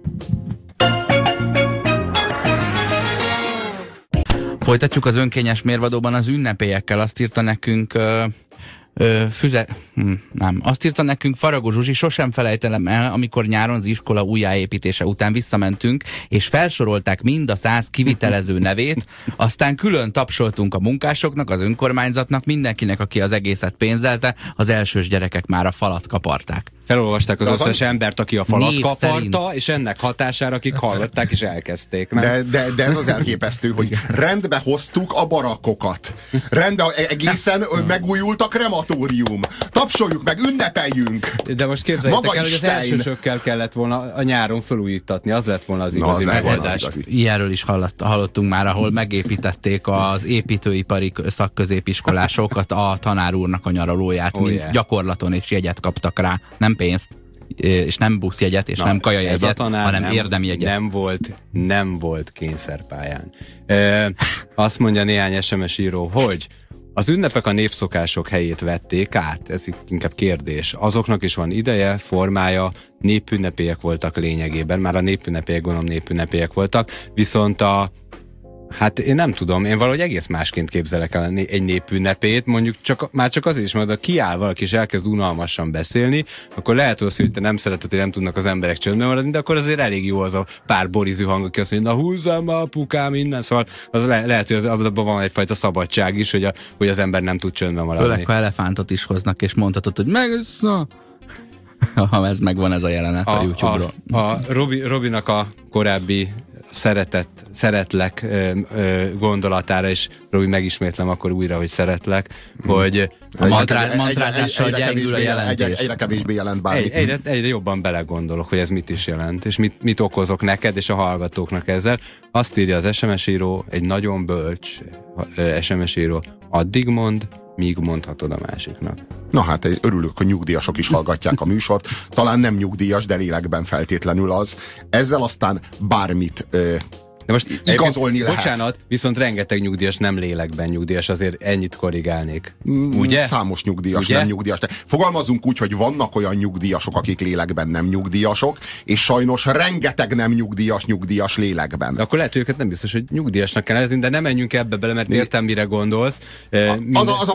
Folytatjuk az önkényes mérvadóban az ünnepélyekkel. Azt írta nekünk azt írta nekünk Faragó Zsuzsi, sosem felejtelem el, amikor nyáron az iskola újjáépítése után visszamentünk, és felsorolták mind a 100 kivitelező nevét, aztán külön tapsoltunk a munkásoknak, az önkormányzatnak, mindenkinek, aki az egészet pénzdelte, az elsős gyerekek már a falat kaparták. Felolvasták az összes embert, aki a falat kaparta, és ennek hatására, akik hallották és elkezdték. Nem? De ez az elképesztő, hogy rendbe hoztuk a barakkokat. Rendbe egészen megújult a krematórium. Tapsoljuk meg, ünnepeljünk! De most képzeljétek el, hogy az elsősökkel kellett volna a nyáron felújítatni. Az lett volna az igazi megoldás. Ilyenről is hallottunk már, ahol megépítették az építőipari szakközépiskolásokat a tanár úrnak a nyaralóját, mint gyakorlaton, és jegyet kaptak rá. Nem pénzt, és nem buszjegyet, és nem kajajegyet, hanem érdemjegyet. Nem volt kényszerpályán. Azt mondja néhány SMS író, hogy az ünnepek a népszokások helyét vették át, ez inkább kérdés. Azoknak is van ideje, formája, népünnepélyek voltak lényegében, már a népünnepélyek, gondolom népünnepélyek voltak, viszont hát én nem tudom, én valahogy egész másként képzelek el egy népünnepét, mondjuk már csak azért is, mert ha kiáll valaki és elkezd unalmasan beszélni, akkor lehet, hogy te nem szereted, hogy nem tudnak az emberek csöndben maradni, de akkor azért elég jó az a pár borizű hang, aki azt mondja, na húzzam ma apukám innen, szóval az lehet, hogy abban van egyfajta szabadság is, hogy az ember nem tud csöndben maradni. Főleg, ha elefántot is hoznak, és mondhatod, hogy megössza. Ha ez megvan, ez a jelenet a YouTube-ról. A Robinak a korábbi szeretlek gondolatára, is, Robi, megismétlem akkor újra, hogy szeretlek, hogy a mantrázással gyengül a jelentés. Egyre kevésbé jelent bármit. Egyre jobban belegondolok, hogy ez mit is jelent, és mit okozok neked és a hallgatóknak ezzel. Azt írja az SMS író, egy nagyon bölcs SMS író, addig mond, míg mondhatod a másiknak. Na hát örülök, hogy nyugdíjasok is hallgatják a műsort. Talán nem nyugdíjas, de lélekben feltétlenül az. Ezzel aztán bármit de most igazolni lehet. Bocsánat, viszont rengeteg nyugdíjas nem lélekben nyugdíjas, azért ennyit korrigálnék. Ugye? Számos nyugdíjas, ugye? Nem nyugdíjas. De fogalmazunk úgy, hogy vannak olyan nyugdíjasok, akik lélekben nem nyugdíjasok, és sajnos rengeteg nem nyugdíjas lélekben. De akkor lehet, hogy őket nem biztos, hogy nyugdíjasnak kell nevezni, de nem menjünk ebbe bele, mert értem, mire gondolsz. Az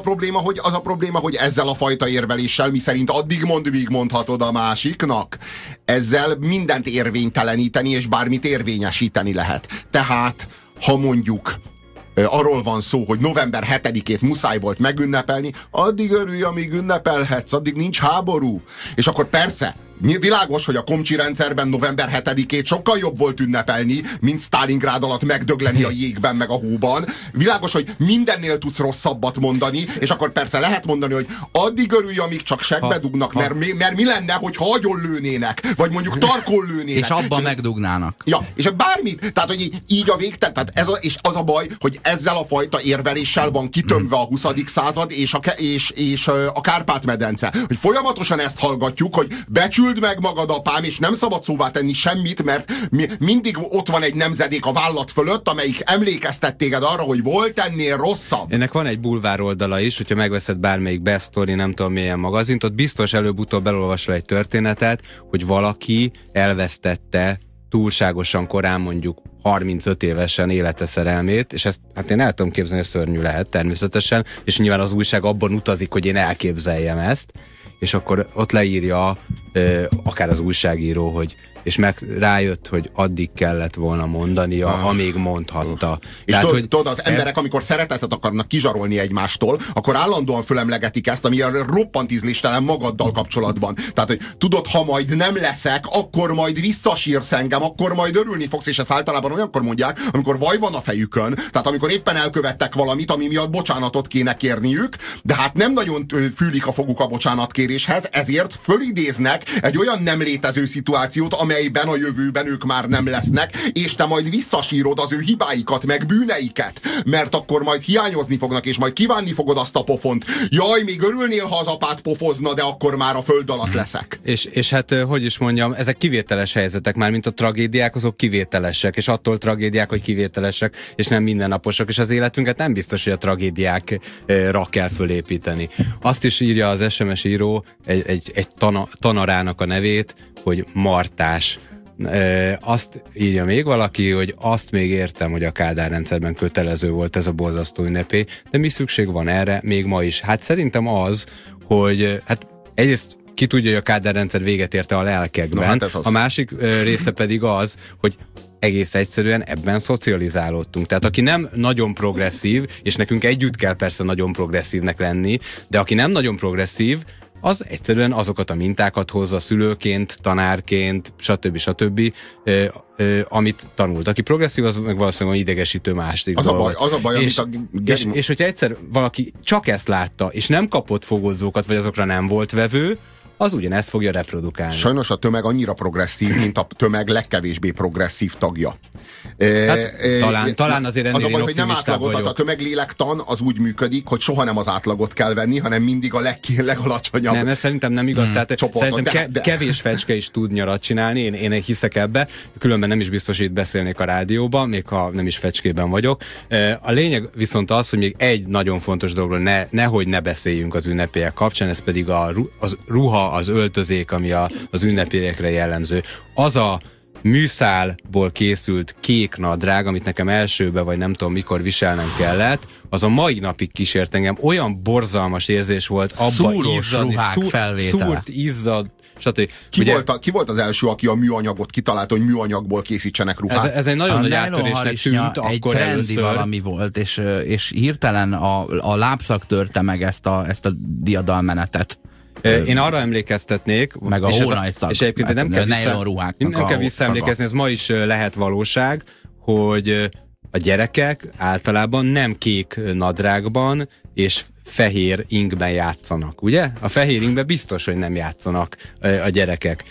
a probléma, hogy ezzel a fajta érveléssel, miszerint addig mond, míg mondhatod a másiknak, ezzel mindent érvényteleníteni, és bármit érvényesíteni lehet. Tehát, ha mondjuk arról van szó, hogy november 7-ét muszáj volt megünnepelni, addig örülj, amíg ünnepelhetsz, addig nincs háború. És akkor persze, világos, hogy a komcsi rendszerben november 7-ét sokkal jobb volt ünnepelni, mint Sztálingrád alatt megdögleni a jégben meg a hóban. Világos, hogy mindennél tudsz rosszabbat mondani, és akkor persze lehet mondani, hogy addig örülj, amíg csak segbe dugnak, mert mi lenne, hogyha agyon lőnének, vagy mondjuk tarkon lőnének. És abban megdugnának. Ja, és bármit, tehát hogy így a végtelen, tehát és az a baj, hogy ezzel a fajta érveléssel van kitömve a 20. század és a Kárpát-medence. Hogy folyamatosan ezt hallgatjuk, hogy becsüld meg magad, apám, és nem szabad szóvá tenni semmit, mert mindig ott van egy nemzedék a vállat fölött, amelyik emlékeztet téged arra, hogy volt ennél rosszabb. Ennek van egy bulvár oldala is, hogyha megveszed bármelyik Best Story, nem tudom milyen magazint, ott biztos előbb-utóbb elolvasol egy történetet, hogy valaki elvesztette túlságosan korán, mondjuk 35 évesen élete szerelmét, és ezt hát én el tudom képzelni, hogy szörnyű lehet természetesen, és nyilván az újság abban utazik, hogy én elképzeljem ezt, és akkor ott leírja akár az újságíró, hogy és rájött, hogy addig kellett volna mondania, amíg mondhatta. És tudod, az emberek, amikor szeretetet akarnak kizsarolni egymástól, akkor állandóan fölemlegetik ezt, ami a roppant ízléstelen magaddal kapcsolatban. Tehát, hogy tudod, ha majd nem leszek, akkor majd visszasírsz engem, akkor majd örülni fogsz, és ezt általában olyankor mondják, amikor vaj van a fejükön, tehát amikor éppen elkövettek valamit, ami miatt bocsánatot kéne kérniük, de hát nem nagyon fűlik a foguk a bocsánatkéréshez, ezért fölidéznek egy olyan nem létező szituációt, amelyben a jövőben ők már nem lesznek, és te majd visszasírod az ő hibáikat, meg bűneiket, mert akkor majd hiányozni fognak, és majd kívánni fogod azt a pofont. Jaj, még örülnél, ha az apád pofozna, de akkor már a föld alatt leszek. És hát, hogy is mondjam, ezek kivételes helyzetek már, mint a tragédiák, azok kivételesek, és attól tragédiák, hogy kivételesek, és nem mindennaposak, és az életünket nem biztos, hogy a tragédiákra kell fölépíteni. Azt is írja az SMS író, egy tanarának a nevét, hogy Martás. Azt írja még valaki, hogy azt még értem, hogy a Kádár rendszerben kötelező volt ez a borzasztó ünnepé, de mi szükség van erre még ma is? Hát szerintem az, hogy hát egyrészt ki tudja, hogy a Kádár rendszer véget érte a lelkekben, hát a másik része pedig az, hogy egész egyszerűen ebben szocializálódtunk. Tehát aki nem nagyon progresszív, és nekünk együtt kell persze nagyon progresszívnek lenni, de aki nem nagyon progresszív, az egyszerűen azokat a mintákat hozza szülőként, tanárként, stb. Amit tanult. Aki progresszív, az meg valószínűleg idegesítő másik. Az a baj, és hogyha egyszer valaki csak ezt látta, és nem kapott fogódzókat, vagy azokra nem volt vevő, az ugyanezt fogja reprodukálni. Sajnos a tömeg annyira progresszív, mint a tömeg legkevésbé progresszív tagja. Hát, talán azért ennél én optimistább vagyok. A tömeglélektan az úgy működik, hogy soha nem az átlagot kell venni, hanem mindig a legalacsonyabb. Nem, ez szerintem nem igaz. Tehát szerintem kevés fecske is tud nyarat csinálni, én hiszek ebbe, különben nem is biztos, hogy itt beszélnék a rádióban, még ha nem is fecskében vagyok. A lényeg viszont az, hogy még egy nagyon fontos dologról nehogy ne beszéljünk az ünnepélyek kapcsán, ez pedig az ruha, az öltözék, ami az ünnepélyekre jellemző. Az a műszálból készült kék nadrág, amit nekem elsőbe, vagy nem tudom mikor viselnem kellett, az a mai napig kísért engem. Olyan borzalmas érzés volt abba izzadni, szúrt, izzad, stb. Ki volt az első, aki a műanyagot kitalálta, hogy műanyagból készítsenek ruhát? Ez egy nagyon nagy áttörésnek tűnt akkor egy először. trendi valami volt, és hirtelen a lábszak törte meg ezt a diadalmenetet. Én arra emlékeztetnék, meg a hónajszak, és egyébként nem kell visszaemlékezni, ez ma is lehet valóság, hogy a gyerekek általában nem kék nadrágban és fehér ingben játszanak, ugye? A fehér ingben biztos, hogy nem játszanak a gyerekek.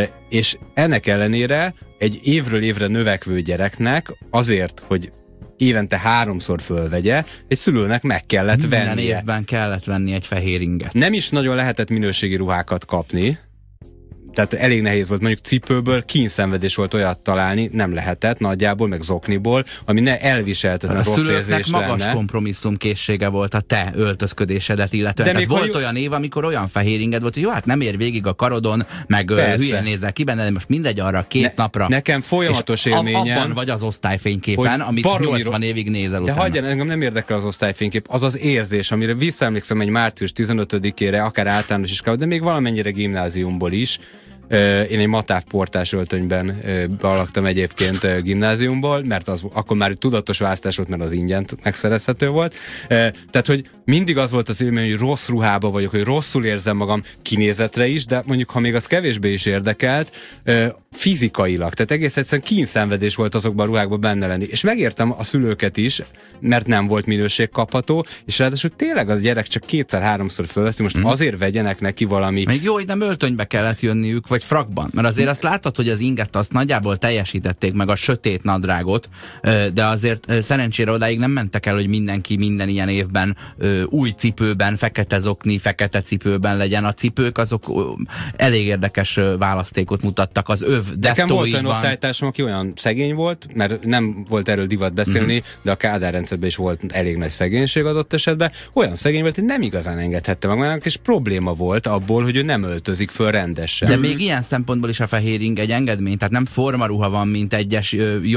És ennek ellenére egy évről évre növekvő gyereknek azért, hogy évente 3-szor fölvegye, egy szülőnek meg kellett vennie. Minden évben kellett venni egy fehér inget. Nem is nagyon lehetett minőségi ruhákat kapni, tehát elég nehéz volt, mondjuk cipőből kínszenvedés volt olyat találni, nem lehetett nagyjából, meg zokniból, ami ne elviseltetlen rossz érzés lenne. Magas kompromisszumkészsége volt a te öltözködésedet illetően. Tehát volt olyan év, amikor olyan fehér inged volt, hogy jó, hát nem ér végig a karodon, meg hülyén nézel ki benne, de most mindegy arra 2 napra. Nekem folyamatos élményem. Abban vagy az osztályfényképen, amit 80 évig nézel utána. De hagyján, engem nem érdekel az osztályfénykép, az az érzés, amire visszaemlékszem egy március 15-ére, akár általános iskolában, de még valamennyire gimnáziumból is. Én egy matávportás öltönyben laktam egyébként gimnáziumból, mert az akkor már tudatos választás volt, mert az ingyen megszerezhető volt. Tehát, hogy mindig az volt az élmény, hogy rossz ruhába vagyok, hogy rosszul érzem magam kinézetre is, de mondjuk, ha még az kevésbé is érdekelt, fizikailag. Tehát egész egyszerűen kínszenvedés volt azokban a ruhákban benne lenni. És megértem a szülőket is, mert nem volt minőség kapható, és ráadásul tényleg az gyerek csak 2-3-szor fölveszi, most azért vegyenek neki valami. Még jó, hogy nem öltönybe kellett jönniük, vagy frakban. Mert azért azt látod, hogy az inget azt nagyjából teljesítették, meg a sötét nadrágot, de azért szerencsére odáig nem mentek el, hogy mindenki minden ilyen évben új cipőben, fekete zokni, fekete cipőben legyen. A cipők azok elég érdekes választékot mutattak. Az nekem volt olyan osztálytársam, aki olyan szegény volt, mert nem volt erről divat beszélni, de a Kádár rendszerben is volt elég nagy szegénység adott esetben. Olyan szegény volt, hogy nem igazán engedhette meg magának, és probléma volt abból, hogy ő nem öltözik föl rendesen. De még ilyen szempontból is a fehér ing egy engedmény, tehát nem formaruha van, mint egyes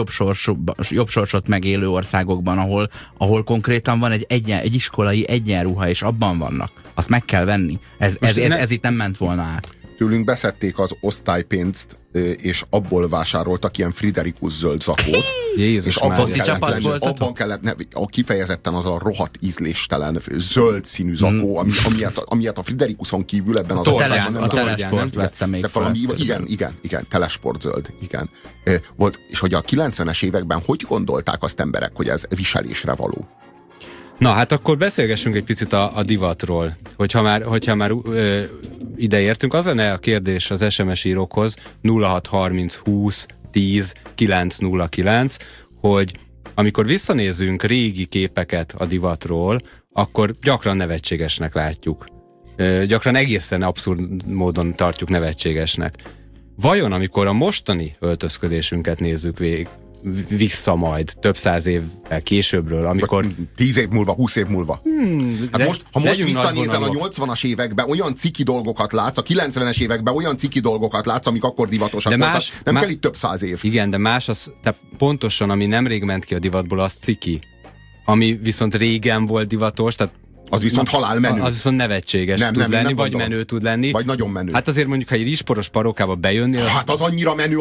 jobb sorsot megélő országokban, ahol konkrétan van egy iskolai egyenruha, és abban vannak azt meg kell venni. Ez itt nem ment volna át. Tőlünk beszedték az osztálypénzt, és abból vásároltak ilyen Friderikus zöld zakót. Jézus, és abban kellett kifejezetten az a rohadt ízléstelen zöld színű zakó, amilyet a Friderikuson kívül ebben az országban nem. A Telesport vettem még fel. Igen, Telesport zöld, igen. Volt, és hogy a 90-es években hogy gondolták azt emberek, hogy ez viselésre való? Na, hát akkor beszélgessünk egy picit a divatról. Hogyha már ide értünk, az lenne a kérdés az SMS írókhoz 0630 20 10 909, hogy amikor visszanézünk régi képeket a divatról, akkor gyakran nevetségesnek látjuk. Gyakran egészen abszurd módon tartjuk nevetségesnek. Vajon amikor a mostani öltözködésünket nézzük vissza majd több száz évvel későbbről, amikor... 10 év múlva, 20 év múlva. Ha most visszanézel a 80-as években, olyan ciki dolgokat látsz, a 90-es években olyan ciki dolgokat látsz, amik akkor divatosak voltak. Nem kell itt több száz év. Igen, de más az, tehát pontosan, ami nemrég ment ki a divatból, az ciki. Ami viszont régen volt divatos, tehát az viszont halálmenő. Az viszont nevetséges tud lenni, vagy menő tud lenni. Vagy nagyon menő. Hát azért mondjuk, ha egy rizsporos parókába bejönnél... Hát az annyira menő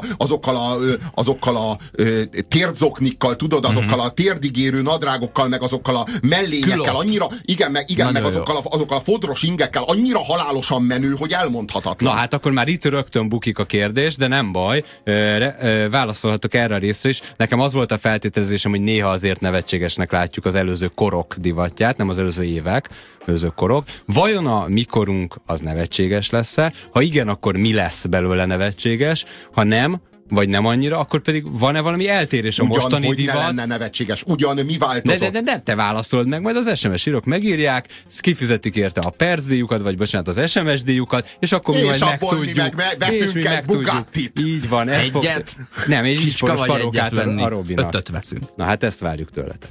azokkal a térdzoknikkal, tudod, azokkal a térdigérő nadrágokkal, meg azokkal a mellényekkel, annyira, meg azokkal a fodros ingekkel, annyira halálosan menő, hogy elmondhatatlan. Na hát akkor már itt rögtön bukik a kérdés, de nem baj, válaszolhatok erre a részre is. Nekem az volt a feltételezésem, hogy néha azért nevetségesnek látjuk az előző korok divatját, nem az előző évek, előző korok. Vajon a mikorunk az nevetséges lesz-e? Ha igen, akkor mi lesz belőle nevetséges? Ha nem, vagy nem annyira, akkor pedig van-e valami eltérés a mostani divat? Ugyan, hogy ne lenne nevetséges. Ugyan, mi változott? De te válaszolod meg, majd az SMS írók megírják, kifizetik érte a percdíjukat, vagy bocsánat, az SMS díjukat, és akkor mi majd megtudjuk. És mi veszünk egy Bugattit. Így van. Egyet? Nem, egy rizsporos parókát a Robinak. 5-öt veszünk. Na hát ezt várjuk tőletek.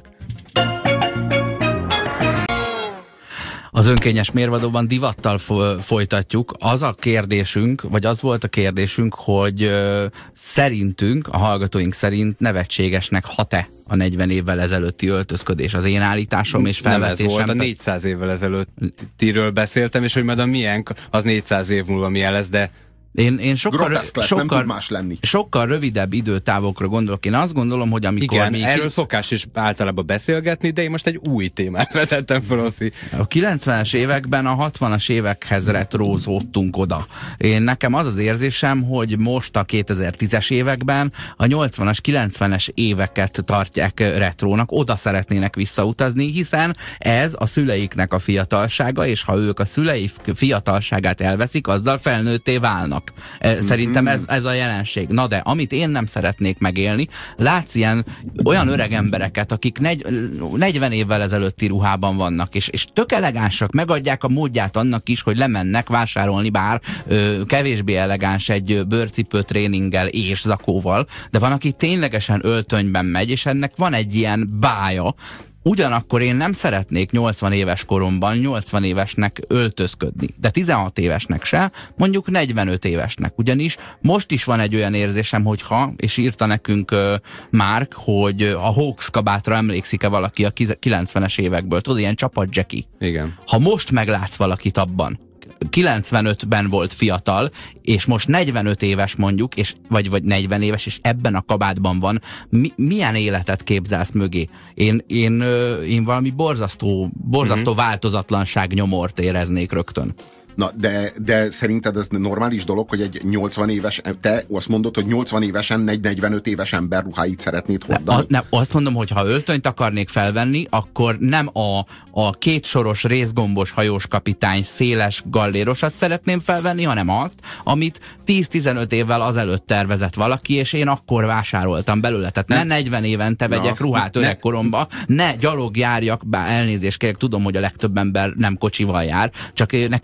Az önkényes mérvadóban divattal folytatjuk. Az a kérdésünk, vagy az volt a kérdésünk, hogy szerintünk, a hallgatóink szerint nevetségesnek hat-e a 40 évvel ezelőtti öltözködés. Az én állításom és felvetésem. Nem ez volt, a 400 évvel ezelőttiről beszéltem, és hogy majd a miénk az 400 év múlva milyen lesz, de Én sokkal rövidebb időtávokra gondolok. Én azt gondolom, hogy amikor... Igen, erről szokás is általában beszélgetni, de én most egy új témát vetettem fel, Oszi. A 90-es években a 60-as évekhez retrózódtunk oda. Nekem az az érzésem, hogy most a 2010-es években a 80-as, 90-es éveket tartják retrónak, oda szeretnének visszautazni, hiszen ez a szüleiknek a fiatalsága, és ha ők a szüleik fiatalságát elveszik, azzal felnőtté válnak. Szerintem ez a jelenség. Na de, amit én nem szeretnék megélni, látsz olyan öreg embereket, akik 40 évvel ezelőtti ruhában vannak, és tök elegánsak, megadják a módját annak is, hogy lemennek vásárolni, bár kevésbé elegáns egy bőrcipő tréninggel és zakóval, de van, aki ténylegesen öltönyben megy, és ennek van egy ilyen bája. Ugyanakkor én nem szeretnék 80 éves koromban 80 évesnek öltözködni, de 16 évesnek se, mondjuk 45 évesnek. Ugyanis most is van egy olyan érzésem, hogyha, és írta nekünk Márk, hogy a Hawks kabátra emlékszik-e valaki a 90-es évekből, tudod, ilyen csapat Jackie. Igen. Ha most meglátsz valakit abban, 95-ben volt fiatal, és most 45 éves mondjuk, és, vagy 40 éves, és ebben a kabátban van, milyen életet képzelsz mögé? Én valami borzasztó változatlanság nyomort éreznék rögtön. Na, de szerinted ez normális dolog, hogy egy 80 éves, te azt mondod, hogy 80 évesen egy 45 éves ember ruháit szeretnéd hordani? Nem, azt mondom, hogy ha öltönyt akarnék felvenni, akkor nem a kétsoros részgombos hajós kapitány széles gallérosat szeretném felvenni, hanem azt, amit 10-15 évvel azelőtt tervezett valaki, és én akkor vásároltam belőle. Tehát ne 40 évente vegyek ruhát öregkoromba, ne gyalog járjak, bár elnézést kérek, tudom, hogy a legtöbb ember nem kocsival jár, csak nekem van egy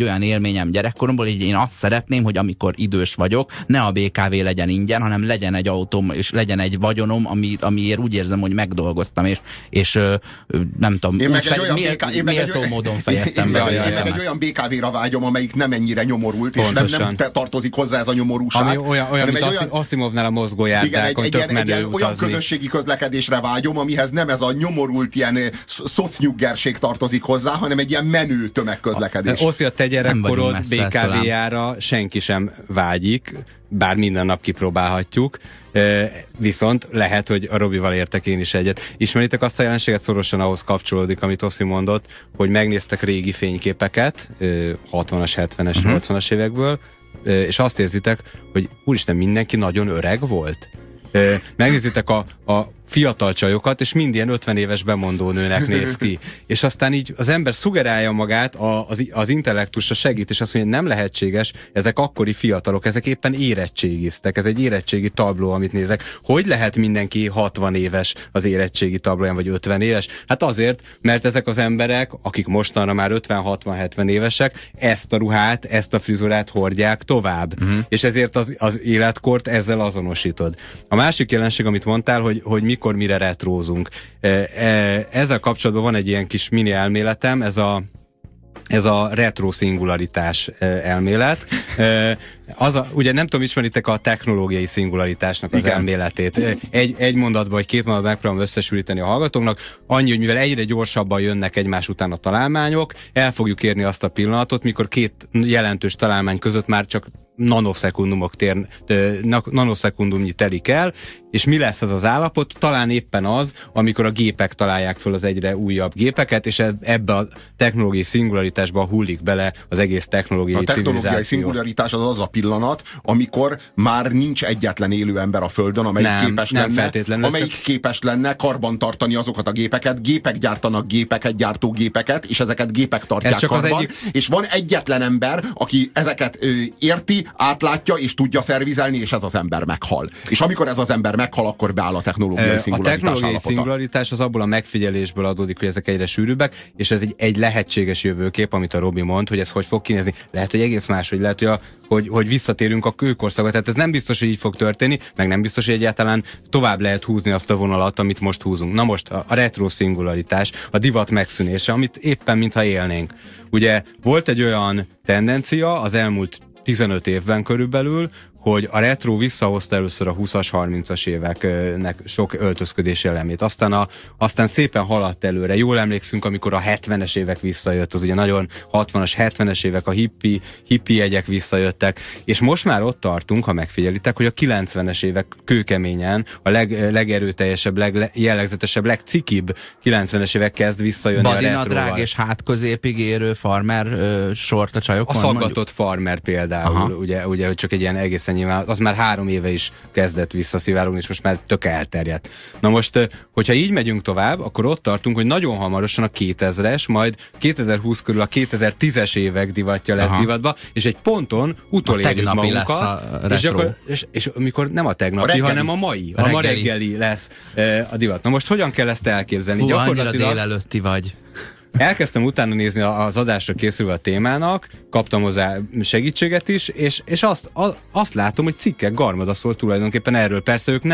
egy olyan élményem gyerekkoromból, hogy én azt szeretném, hogy amikor idős vagyok, ne a BKV legyen ingyen, hanem legyen egy autóm, és legyen egy vagyonom, amiért úgy érzem, hogy megdolgoztam, és nem tudom, méltó módon fejeztem be. Én meg egy olyan BKV-ra vágyom, amelyik nem ennyire nyomorult, és nem tartozik hozzá ez a nyomorúság. Ami olyan mint Asimovnál a mozgójárdák, hogy tök menő utazni. Olyan közösségi közlekedésre vágyom, amihez nem ez a nyomorult ilyen szocnyuggerség tartozik hozzá, hanem egy ilyen menő tömegközlekedés. Oszi, a te gyerekkorod BKV-jára senki sem vágyik, bár minden nap kipróbálhatjuk, viszont lehet, hogy a Robival értek én is egyet. Ismeritek azt a jelenséget, szorosan ahhoz kapcsolódik, amit Oszi mondott, hogy megnéztek régi fényképeket, 60-as, 70-es, 80-as évekből, és azt érzitek, hogy úristen, mindenki nagyon öreg volt. Megnézitek a fiatal csajokat, és mind ilyen 50 éves bemondó nőnek néz ki. És aztán így az ember szugerálja magát, az intellektusra segít, és azt mondja, hogy nem lehetséges, ezek akkori fiatalok, ezek éppen érettségiztek, ez egy érettségi tabló, amit nézek. Hogy lehet mindenki 60 éves az érettségi tablóján, vagy 50 éves? Hát azért, mert ezek az emberek, akik mostanra már 50-60-70 évesek, ezt a ruhát, ezt a frizurát hordják tovább. És ezért az életkort ezzel azonosítod. A másik jelenség, amit mondtál, hogy mikor mire retrózunk. Ezzel kapcsolatban van egy ilyen kis mini elméletem, ez a retro szingularitás elmélet. Ugye nem tudom, ismeritek a technológiai szingularitásnak az elméletét. Egy mondatban vagy két mondatban megpróbálom összesülíteni a hallgatóknak. Annyi, hogy mivel egyre gyorsabban jönnek egymás után a találmányok, el fogjuk érni azt a pillanatot, mikor két jelentős találmány között már csak nanoszekundumnyi telik el, és mi lesz ez az állapot? Talán éppen az, amikor a gépek találják föl az egyre újabb gépeket, és ebbe a technológiai szingularitásba hullik bele az egész technológiai civilizáció. A technológiai szingularitás az a pillanat, amikor már nincs egyetlen élő ember a Földön, amelyik képes lenne karbantartani azokat a gépeket. Gépek gyártanak gépeket, gyártógépeket, és ezeket gépek tartják karban. És van egyetlen ember, aki ezeket érti, átlátja és tudja szervizelni, és ez az ember meghal. És amikor ez az ember meghal, akkor beáll a technológiai szingularitás állapota. A technológiai szingularitás az abból a megfigyelésből adódik, hogy ezek egyre sűrűbbek, és ez egy lehetséges jövőkép, amit a Robi mond, hogy ez hogy fog kinézni. Lehet, hogy egész más, hogy lehet, hogy visszatérünk a kőkorszakba. Tehát ez nem biztos, hogy így fog történni, meg nem biztos, hogy egyáltalán tovább lehet húzni azt a vonalat, amit most húzunk. Na most a retro szingularitás, a divat megszűnése, amit éppen mintha élnénk. Ugye volt egy olyan tendencia az elmúlt 15 évben körülbelül, hogy a retro visszahozta először a 20-as, 30-as éveknek sok öltözködési elemét. Aztán szépen haladt előre. Jól emlékszünk, amikor a 70-es évek visszajött, az ugye nagyon 60-as, 70-es évek, a hippi jegyek visszajöttek, és most már ott tartunk, ha megfigyelitek, hogy a 90-es évek kőkeményen, a legerőteljesebb, legjellegzetesebb, legcikibb 90-es évek kezd visszajönni a retróval. Badinadrág és hátközépig érő farmer sort a csajokon. A szaggatott farmer például, ugye, hogy csak egy ilyen egészen nyilván, az már 3 éve is kezdett visszaszivárogni, és most már tök elterjedt. Na most, hogyha így megyünk tovább, akkor ott tartunk, hogy nagyon hamarosan a 2000-es, majd 2020 körül a 2010-es évek divatja lesz divatba, és egy ponton utolérjük magunkat, és amikor nem a tegnapi, hanem a mai, a ma reggeli lesz a divat. Na most hogyan kell ezt elképzelni? Annyira délelőtti vagy. Elkezdtem utána nézni az adásra készülve a témának, kaptam hozzá segítséget is, és azt látom, hogy cikkek garmada szól tulajdonképpen erről. Persze ők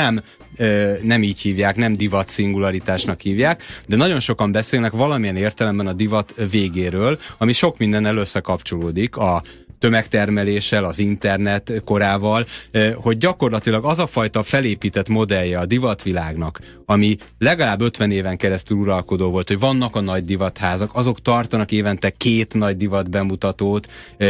nem így hívják, nem divat szingularitásnak hívják, de nagyon sokan beszélnek valamilyen értelemben a divat végéről, ami sok mindennel összekapcsolódik, a tömegtermeléssel, az internet korával, hogy gyakorlatilag az a fajta felépített modellje a divatvilágnak, ami legalább 50 éven keresztül uralkodó volt, hogy vannak a nagy divatházak, azok tartanak évente 2 nagy divat bemutatót,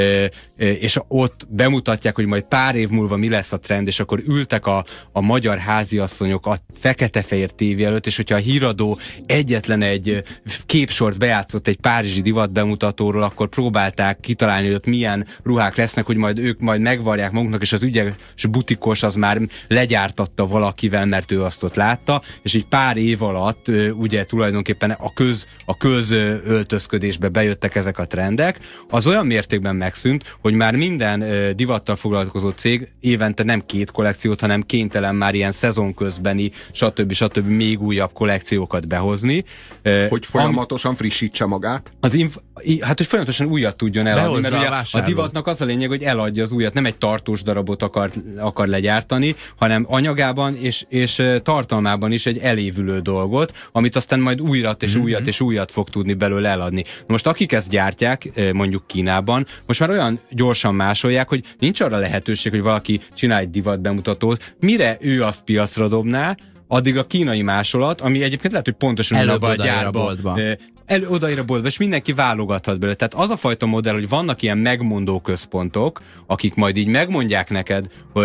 és ott bemutatják, hogy majd pár év múlva mi lesz a trend, és akkor ültek a magyar háziasszonyok a fekete-fehér tévé előtt, és hogyha a híradó egyetlen egy képsort bejátszott egy párizsi divat bemutatóról, akkor próbálták kitalálni, hogy ott milyen ruhák lesznek, hogy majd ők majd megvarják magunknak, és az ügyes butikos az már legyártatta valakivel, mert ő azt ott látta, és így pár év alatt ugye tulajdonképpen a közöltözködésbe bejöttek ezek a trendek, az olyan mértékben megszűnt, hogy már minden divattal foglalkozó cég évente nem 2 kollekciót, hanem kénytelen már ilyen szezon közbeni, stb. Még újabb kollekciókat behozni. Hogy folyamatosan frissítse magát? Hát, hogy folyamatosan újat tudjon eladni, mert ugye a divatnak az a lényeg, hogy eladja az újat, nem egy tartós darabot akar legyártani, hanem anyagában és tartalmában is egy elévülő dolgot, amit aztán majd újat fog tudni belőle eladni. Most akik ezt gyártják, mondjuk Kínában, most már olyan gyorsan másolják, hogy nincs arra lehetőség, hogy valaki csinál egy divat bemutatót, mire ő azt piacra dobná, addig a kínai másolat, ami egyébként lehet, hogy pontosan ugyanabban a gyárba odaír a boltba, és mindenki válogathat belőle. Tehát az a fajta modell, hogy vannak ilyen megmondó központok, akik majd így megmondják neked,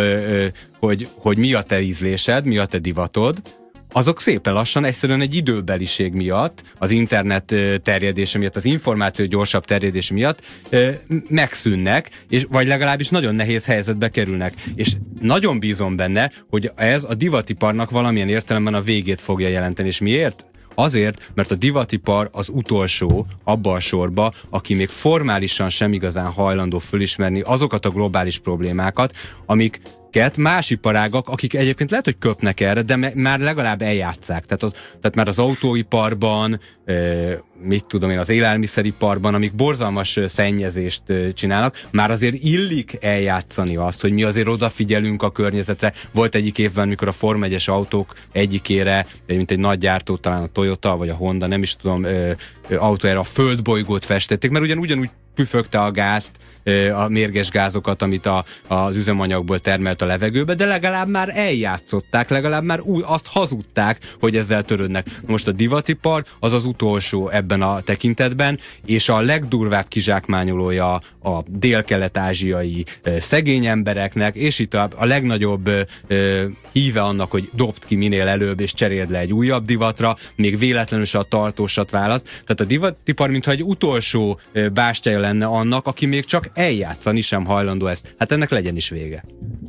hogy mi a te ízlésed, mi a te divatod, azok szépen lassan, egyszerűen egy időbeliség miatt, az internet terjedése miatt, az információ gyorsabb terjedése miatt megszűnnek, vagy legalábbis nagyon nehéz helyzetbe kerülnek. És nagyon bízom benne, hogy ez a divatiparnak valamilyen értelemben a végét fogja jelenteni. És miért? Azért, mert a divatipar az utolsó abba a sorba, aki még formálisan sem igazán hajlandó fölismerni azokat a globális problémákat, amiket más iparágak, akik egyébként lehet, hogy köpnek erre, de már legalább eljátszák. Tehát már az autóiparban, mit tudom én, az élelmiszeriparban, amik borzalmas szennyezést csinálnak, már azért illik eljátszani azt, hogy mi azért odafigyelünk a környezetre. Volt egyik évben, mikor a Form 1-es autók egyikére, mint egy nagy gyártó, talán a Toyota, vagy a Honda, nem is tudom, autójára a földbolygót festették, mert ugyanúgy püfögte a gázt, a mérges gázokat, amit az üzemanyagból termelt a levegőbe, de legalább már eljátszották, legalább már azt hazudták, hogy ezzel törődnek. Most a divatipar az utolsó ebben a tekintetben, és a legdurvább kizsákmányolója a dél-kelet-ázsiai szegény embereknek, és itt a legnagyobb híve annak, hogy dobd ki minél előbb, és cseréld le egy újabb divatra, még véletlenül se a tartósat választ. Tehát a divatipar, mintha egy utolsó bástyája lenne annak, aki még csak eljátszani sem hajlandó ezt. Hát ennek legyen is vége.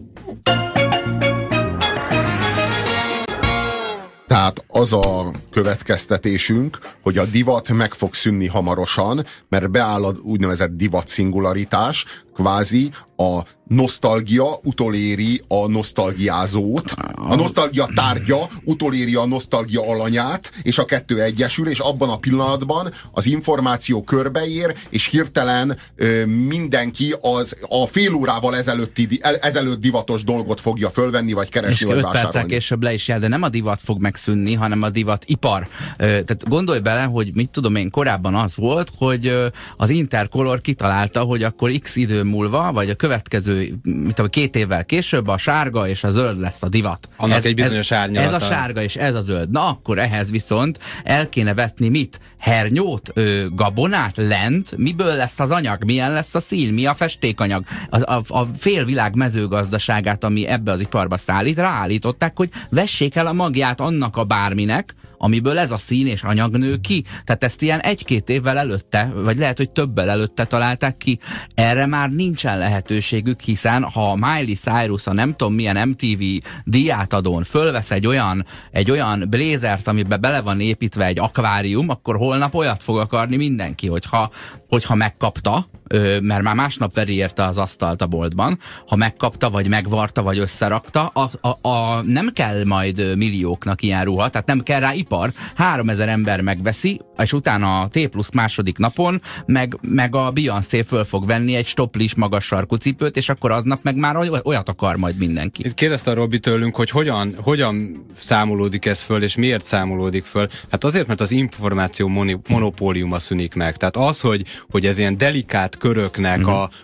Tehát az a következtetésünk, hogy a divat meg fog szűnni hamarosan, mert beáll a úgynevezett divat szingularitás, kvázi a nosztalgia utoléri a nosztalgiázót, a nosztalgia tárgya utoléri a nosztalgia alanyát, és a kettő egyesül, és abban a pillanatban az információ körbeér, és hirtelen mindenki a fél órával ezelőtt divatos dolgot fogja fölvenni, vagy keresni, vagy vásárolni. És 5 perccel később le is jel, de nem a divat fog megszűnni, hanem a divatipar. Tehát gondolj bele, hogy mit tudom én, korábban az volt, hogy az Intercolor kitalálta, hogy akkor x idő múlva, vagy a következő, mit tudom, 2 évvel később a sárga és a zöld lesz a divat. Annak egy bizonyos árnyalata. Ez a sárga és ez a zöld. Na akkor ehhez viszont el kéne vetni mit? Hernyót, gabonát, lent, miből lesz az anyag, milyen lesz a szín, mi a festékanyag. A félvilág mezőgazdaságát, ami ebbe az iparba szállít, ráállították, hogy vessék el a magját annak a bárminek, amiből ez a szín és anyag nő ki. Tehát ezt ilyen 1-2 évvel előtte, vagy lehet, hogy többel előtte találták ki. Erre már nincsen lehetőségük, hiszen ha Miley Cyrus a nem tudom milyen MTV díjátadón fölvesz egy olyan blazert, amiben bele van építve egy akvárium, akkor holnap olyat fog akarni mindenki, hogyha megkapta, mert már másnap veri érte az asztalt a boltban, ha megkapta, vagy megvarta, vagy összerakta, nem kell majd millióknak ilyen ruha, tehát nem kell rá ipar, 3000 ember megveszi, és utána a T+ második napon meg a Beyoncé föl fog venni egy stoplis magas sarkú cipőt, és akkor aznap meg már olyat akar majd mindenki. Itt kérdezte a Robi tőlünk, hogy hogyan számolódik ez föl, és miért számolódik föl. Hát azért, mert az információ monopóliuma szűnik meg. Tehát az, hogy ez ilyen delikát köröknek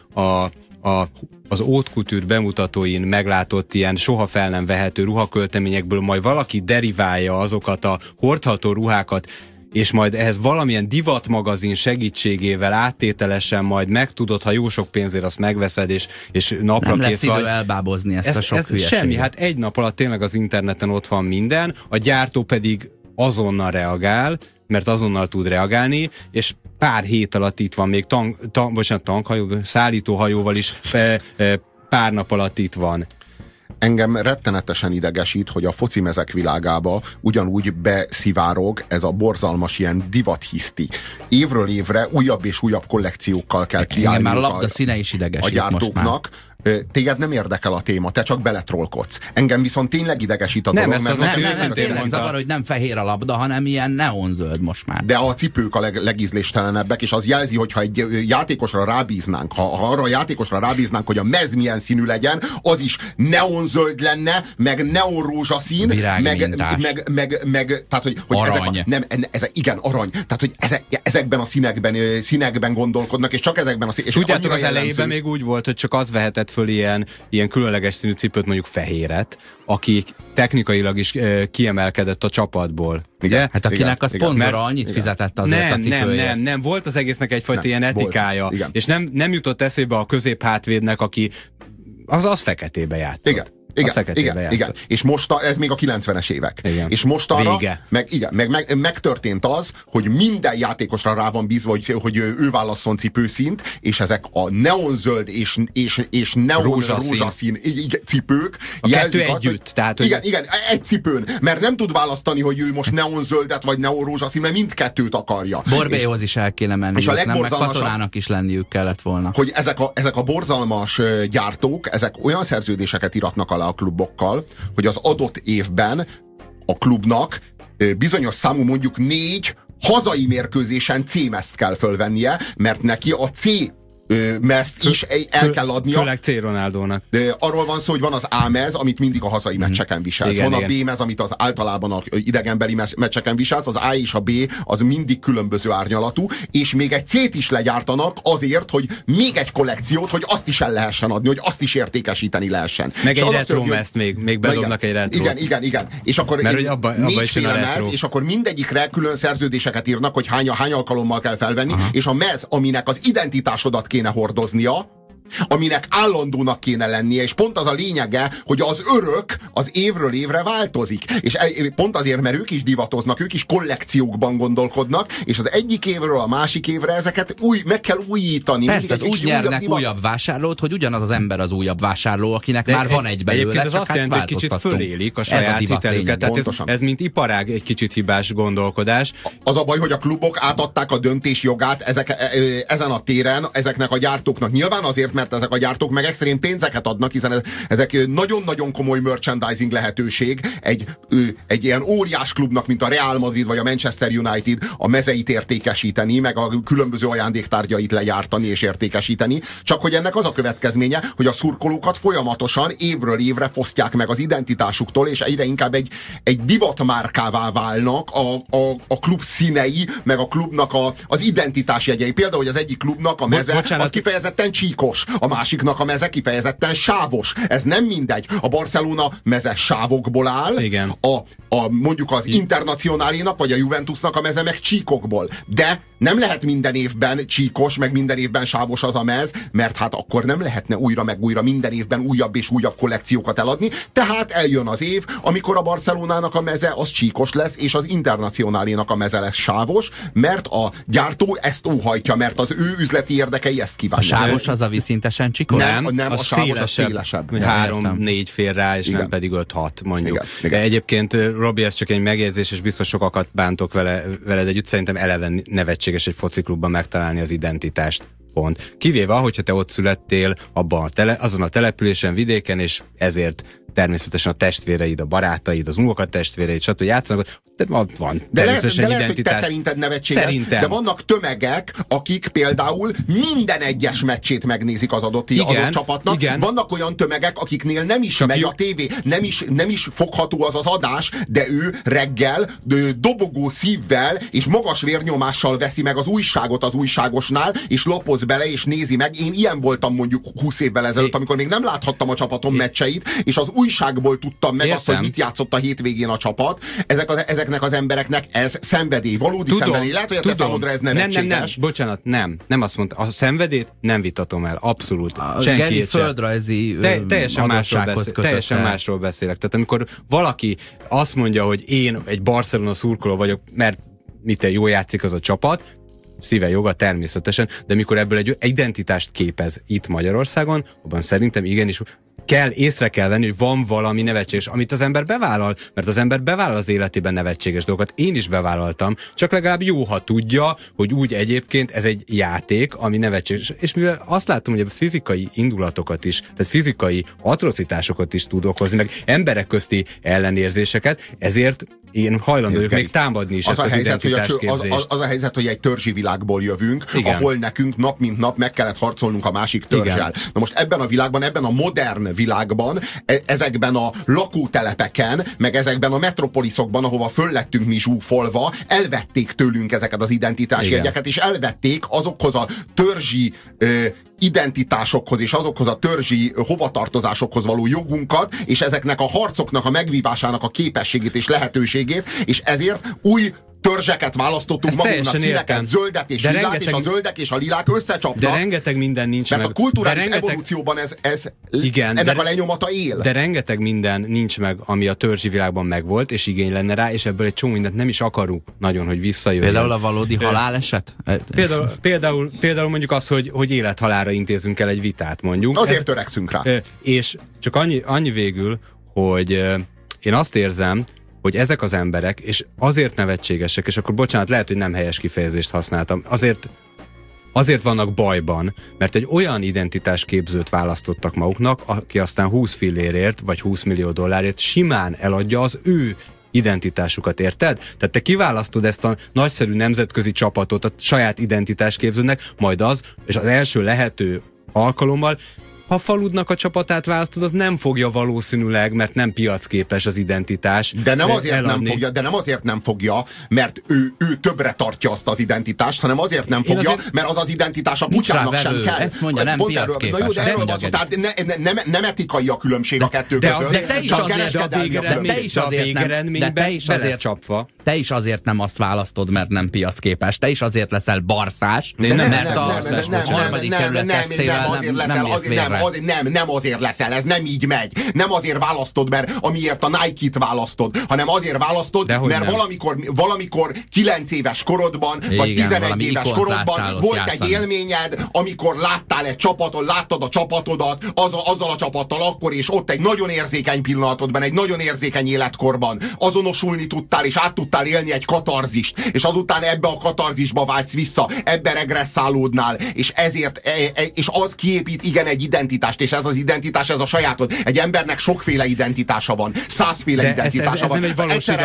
az haute couture bemutatóin meglátott ilyen soha fel nem vehető ruhakölteményekből majd valaki deriválja azokat a hordható ruhákat, és majd ehhez valamilyen divatmagazin segítségével áttételesen majd megtudod, ha jó sok pénzért azt megveszed, és napra kész vagy. Nem lesz idő elbábozni ezt a sok hülyeséget. Semmi, hát egy nap alatt tényleg az interneten ott van minden, a gyártó pedig azonnal reagál, mert azonnal tud reagálni, és pár hét alatt itt van még szállítóhajóval is pár nap alatt itt van. Engem rettenetesen idegesít, hogy a focimezek világába ugyanúgy beszivárog ez a borzalmas ilyen divathiszti. Évről évre újabb és újabb kollekciókkal kell kiállni. Már a labda színe is idegesít a gyártóknak. Téged nem érdekel a téma, te csak beletrollkodsz. Engem viszont tényleg idegesít a dolog. Nem, tényleg zavar, hogy nem fehér a labda, hanem ilyen neonzöld most már. De a cipők a legízléstelenebbek, és az jelzi, hogyha egy játékosra rábíznánk, ha arra a játékosra rábíznánk, hogy a mez milyen színű legyen, az is neonzöld lenne, meg neonrózsaszín, meg tehát, hogy arany. Igen, arany. Tehát, hogy ezekben a színekben gondolkodnak, és csak ezekben a színekben. Tudjátok, az elejében még úgy volt, hogy csak az vehetett föl ilyen különleges színű cipőt, mondjuk fehéret, aki technikailag is kiemelkedett a csapatból. Igen? Hát akinek a szponzora annyit fizetett azért a cipője. Nem, volt az egésznek egyfajta ilyen etikája. És nem jutott eszébe a középhátvédnek, aki az feketébe játszott. Igen. És most ez még a 90-es évek. Igen. És mostanra megtörtént az, hogy minden játékosra rá van bízva, hogy ő válasszon cipőszínt, és ezek a neonzöld és neonrózsaszín cipők a kettő együtt. Tehát, igen, egy cipőn. Mert nem tud választani, hogy ő most neonzöldet vagy neonrózsaszín, mert mindkettőt akarja. Borbélyhoz is el kéne menni, nem meg katonának is lenniük kellett volna. Hogy ezek a borzalmas gyártók, ezek olyan szerződéseket iratnak alá a klubokkal, hogy az adott évben a klubnak bizonyos számú, mondjuk 4 hazai mérkőzésen C-mezt kell fölvennie, mert neki a C mezt is el kell adnia. Főleg C. Ronaldónak. Arról van szó, hogy van az A-mez, amit mindig a hazai meccseken viselsz. Van a B-mez, amit az általában a idegenbeli meccseken viselsz, az A és a B az mindig különböző árnyalatú, és még egy C-t is legyártanak azért, hogy még egy kollekciót, hogy azt is el lehessen adni, hogy azt is értékesíteni lehessen. Meg egy retro mezt még bedobnak egy retro. Igen. És akkor négyféle mez, és akkor mindegyikre külön szerződéseket írnak, hogy hány alkalommal kell felvenni, és a mez, aminek az identitásodat kéne hordoznia, aminek állandónak kéne lennie, és pont az a lényege, hogy az örök az évről évre változik. És pont azért, mert ők is divatoznak, ők is kollekciókban gondolkodnak, és az egyik évről a másik évre ezeket meg kell újítani. Persze, úgy nyernek újabb vásárlót, hogy ugyanaz az ember az újabb vásárló, akinek már van egy belőle. Egyébként ez azt jelenti, hogy kicsit fölélik a saját hitelüket. Tehát ez mint iparág egy kicsit hibás gondolkodás. Az a baj, hogy a klubok átadták a döntés jogát ezen a téren ezeknek a gyártóknak. Nyilván azért, mert ezek a gyártók meg extrém pénzeket adnak, hiszen ezek nagyon-nagyon komoly merchandising lehetőség egy ilyen óriás klubnak, mint a Real Madrid vagy a Manchester United a mezeit értékesíteni, meg a különböző ajándéktárgyait legyártani és értékesíteni. Csak hogy ennek az a következménye, hogy a szurkolókat folyamatosan évről évre fosztják meg az identitásuktól, és egyre inkább egy divatmárkává válnak a klub színei, meg a klubnak az identitásjegyei. Például, hogy az egyik klubnak a meze az kifejezetten csíkos, a másiknak a meze kifejezetten sávos. Ez nem mindegy. A Barcelona meze sávokból áll, igen. Mondjuk az Internacionálénak vagy a Juventusnak a meze meg csíkokból. De nem lehet minden évben csíkos, meg minden évben sávos az a mez, mert hát akkor nem lehetne újra meg újra minden évben újabb és újabb kollekciókat eladni. Tehát eljön az év, amikor a Barcelonának a meze az csíkos lesz, és az Internacionálénak a meze lesz sávos, mert a gyártó ezt óhajtja, mert az ő üzleti érdekei ezt kívánják. A sávos az a viszintesen csikor? Nem, a sávos a szélesebb. 3-4 fér rá, és igen. Nem pedig 5-6 mondjuk. Igen. Egyébként, Robi, ez csak egy megjegyzés, és biztos sokakat bántok veled együtt, szerintem eleven nevetséges egy fociklubban megtalálni az identitást. Pont. Kivéve, hogyha te ott születtél azon a településen, vidéken, és ezért természetesen a testvéreid, a barátaid, az unokatestvéreid, stb. Játszanak, de van természetesen lehet, identitás. Hogy te szerinted nevetséges, szerintem. De vannak tömegek, akik például minden egyes meccsét megnézik az adott csapatnak. Igen. Vannak olyan tömegek, akiknél nem is megy a tévé, nem is fogható az adás, de ő reggel dobogó szívvel és magas vérnyomással veszi meg az újságot az újságosnál, és lapoz kapcsolódsz bele, és nézi meg. Én ilyen voltam mondjuk 20 évvel ezelőtt, amikor még nem láthattam a csapatom meccseit, és az újságból tudtam meg azt, hogy mit játszott a hétvégén a csapat. Ezeknek az embereknek ez szenvedély, valódi szenvedély. Lehet, hogy a te számodra ez nevetséges. Bocsánat, nem azt mondta. A szenvedélyt nem vitatom el, abszolút. Geri földrajzi teljesen másról beszélek. Tehát amikor valaki azt mondja, hogy én egy Barcelona szurkoló vagyok, mert jól játszik az a csapat, szíve joga természetesen, de mikor ebből egy identitást képez itt Magyarországon, abban szerintem igenis észre kell venni, hogy van valami nevetséges, amit az ember bevállal, mert az ember bevállal az életében nevetséges dolgokat. Én is bevállaltam, csak legalább jó, ha tudja, hogy úgy egyébként ez egy játék, ami nevetséges. És mivel azt látom, hogy a fizikai indulatokat is, tehát fizikai atrocitásokat is tud okozni, meg emberek közti ellenérzéseket, ezért én hajlandó vagyok még támadni is ezt az identitásképzést. Az a helyzet, hogy egy törzsi világból jövünk, igen, ahol nekünk nap mint nap meg kellett harcolnunk a másik törzsel. Igen. Na most ebben a világban, ebben a modern világban, ezekben a lakótelepeken, meg ezekben a metropoliszokban, ahova föl lettünk mi zsúfolva, elvették tőlünk ezeket az identitásjegyeket, és elvették azokhoz a törzsi identitásokhoz és azokhoz a törzsi hovatartozásokhoz való jogunkat, és ezeknek a harcoknak a megvívásának a képességét és lehetőségét, és ezért új törzseket választottunk magunknak, színeket, zöldet és lilát, és a zöldek és a lilák összecsapnak. De rengeteg minden nincs mert meg. A kulturális evolúcióban ennek a lenyomata él. De rengeteg minden nincs meg, ami a törzsi világban megvolt, és igény lenne rá, és ebből egy csomó mindent nem is akarunk nagyon, hogy visszajöjjön. Például a valódi haláleset? Például mondjuk az, hogy élethalálra intézünk el egy vitát, mondjuk. Azért törekszünk rá. És csak annyi végül, hogy én azt érzem, hogy ezek az emberek, és azért nevetségesek, és akkor bocsánat, lehet, hogy nem helyes kifejezést használtam, azért vannak bajban, mert egy olyan identitásképzőt választottak maguknak, aki aztán 20 fillérért, vagy 20 millió dollárért simán eladja az ő identitásukat, érted? Tehát te kiválasztod ezt a nagyszerű nemzetközi csapatot a saját identitásképzőnek, majd és az első lehető alkalommal, ha faludnak a csapatát választod, az nem fogja valószínűleg, mert nem piacképes az identitás. De nem azért nem fogja, mert ő többre tartja azt az identitást, hanem azért nem fogja, mert az identitás a kutyának sem kell. Ezt mondja, nem piacképes. Na jó, de erről van szó, tehát nem etikai a különbség a kettő között. De te is azért nem azt választod, mert nem piacképes. Te is azért leszel barszás, mert a harmadik kerület tesszével nem mész vérre. Nem azért leszel, ez nem így megy. Nem azért választod, mert amiért a Nike-t választod, hanem azért választod, mert valamikor 9 éves korodban, vagy 11 éves korodban volt egy élményed, amikor láttál egy csapatot, láttad a csapatodat, azzal a csapattal akkor, és ott egy nagyon érzékeny pillanatodban, egy nagyon érzékeny életkorban azonosulni tudtál, és át tudtál élni egy katarzist, és azután ebbe a katarzisba vágysz vissza, ebbe regresszálódnál, és és az kiépít egy identitást, és ez az identitás, ez a sajátod. Egy embernek sokféle identitása van, 100-féle identitása van. Egyszerre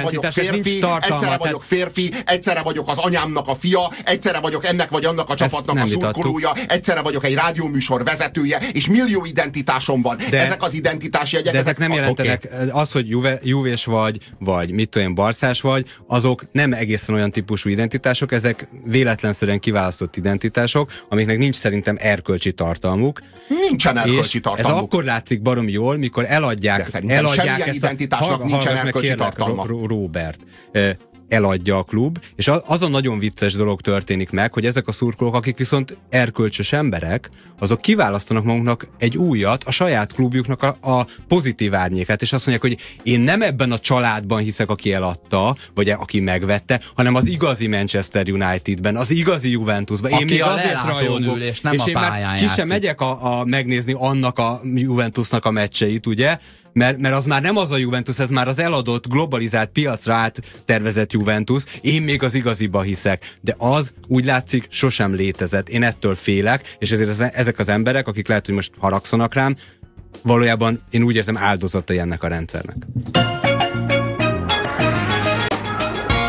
vagyok férfi, egyszerre vagyok az anyámnak a fia, egyszerre vagyok ennek vagy annak a csapatnak a szurkolója, egyszerre vagyok egy rádióműsor vezetője, és millió identitásom van. Ezek az identitásjegyek. De ezek nem jelentenek, az, hogy juvés vagy mit tudom, barszás vagy, azok nem egészen olyan típusú identitások, ezek véletlenszerűen kiválasztott identitások, amiknek nincs szerintem erkölcsi tartalmuk. Nincsen erkölcsi tartalmuk. Ez akkor látszik baromi jól, mikor eladják semmilyen identitásnak nincsen erkölcsi tartalma. Robert, eladja a klub, és az a nagyon vicces dolog történik meg, hogy ezek a szurkolók, akik viszont erkölcsös emberek, azok kiválasztanak maguknak egy újat, a saját klubjuknak a pozitív árnyékát, és azt mondják, hogy én nem ebben a családban hiszek, aki eladta, vagy aki megvette, hanem az igazi Manchester Unitedben, az igazi Juventusban. Én még azért rajongok, és én már ki sem megyek megnézni annak a Juventusnak a meccseit, ugye? Mert az már nem az a Juventus, ez már az eladott, globalizált, piacra áttervezett Juventus. Én még az igaziba hiszek. De az úgy látszik sosem létezett. Én ettől félek, és ezért ezek az emberek, akik lehet, hogy most haragszanak rám, valójában én úgy érzem áldozatai ennek a rendszernek.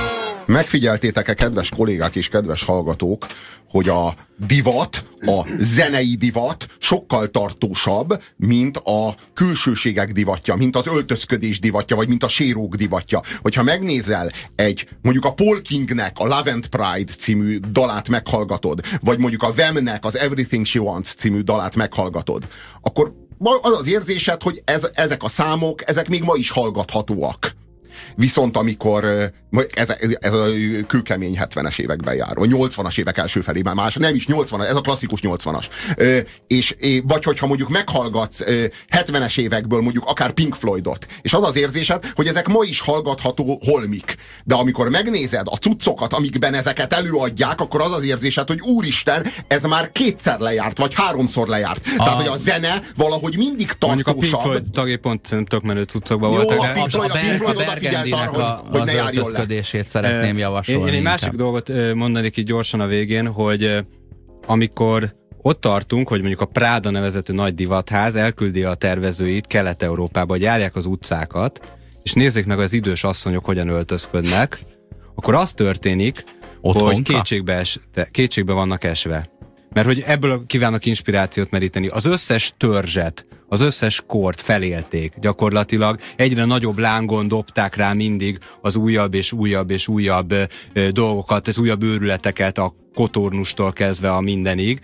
Megfigyeltétek-e, kedves kollégák és kedves hallgatók, hogy a divat, a zenei divat sokkal tartósabb, mint a külsőségek divatja, mint az öltözködés divatja, vagy mint a sérók divatja. Hogyha megnézel mondjuk a Paul Kingnek a Love and Pride című dalát meghallgatod, vagy mondjuk a Whamnek az Everything She Wants című dalát meghallgatod, akkor az az érzésed, hogy ezek a számok, ezek még ma is hallgathatóak. Viszont amikor ez a kőkemény 70-es években jár, vagy 80-as évek első felében, nem is 80, ez a klasszikus 80-as. Vagy hogyha mondjuk meghallgatsz 70-es évekből mondjuk akár Pink Floydot, és az az érzésed, hogy ezek ma is hallgatható holmik. De amikor megnézed a cuccokat, amikben ezeket előadják, akkor az az érzésed, hogy úristen, ez már kétszer lejárt, vagy háromszor lejárt. Tehát, hogy a zene valahogy mindig tartósabb. Mondjuk a Pink Floyd tagjai pont tök menő cuccokban voltak. A Pink Floyd odafigyelt arra, hogy ne járjon le. Szeretném javasolni. Én egy másik dolgot mondanék így gyorsan a végén, hogy amikor ott tartunk, hogy mondjuk a Prada nevezetű nagy divatház elküldi a tervezőit Kelet-Európába, hogy járják az utcákat, és nézzék meg az idős asszonyok hogyan öltözködnek, akkor az történik, hogy kétségbe vannak esve. Mert hogy ebből kívánnak inspirációt meríteni. Az összes törzset, az összes kort felélték. Gyakorlatilag egyre nagyobb lángon dobták rá mindig az újabb és újabb és újabb dolgokat, az újabb őrületeket, a kotornustól kezdve a mindenig,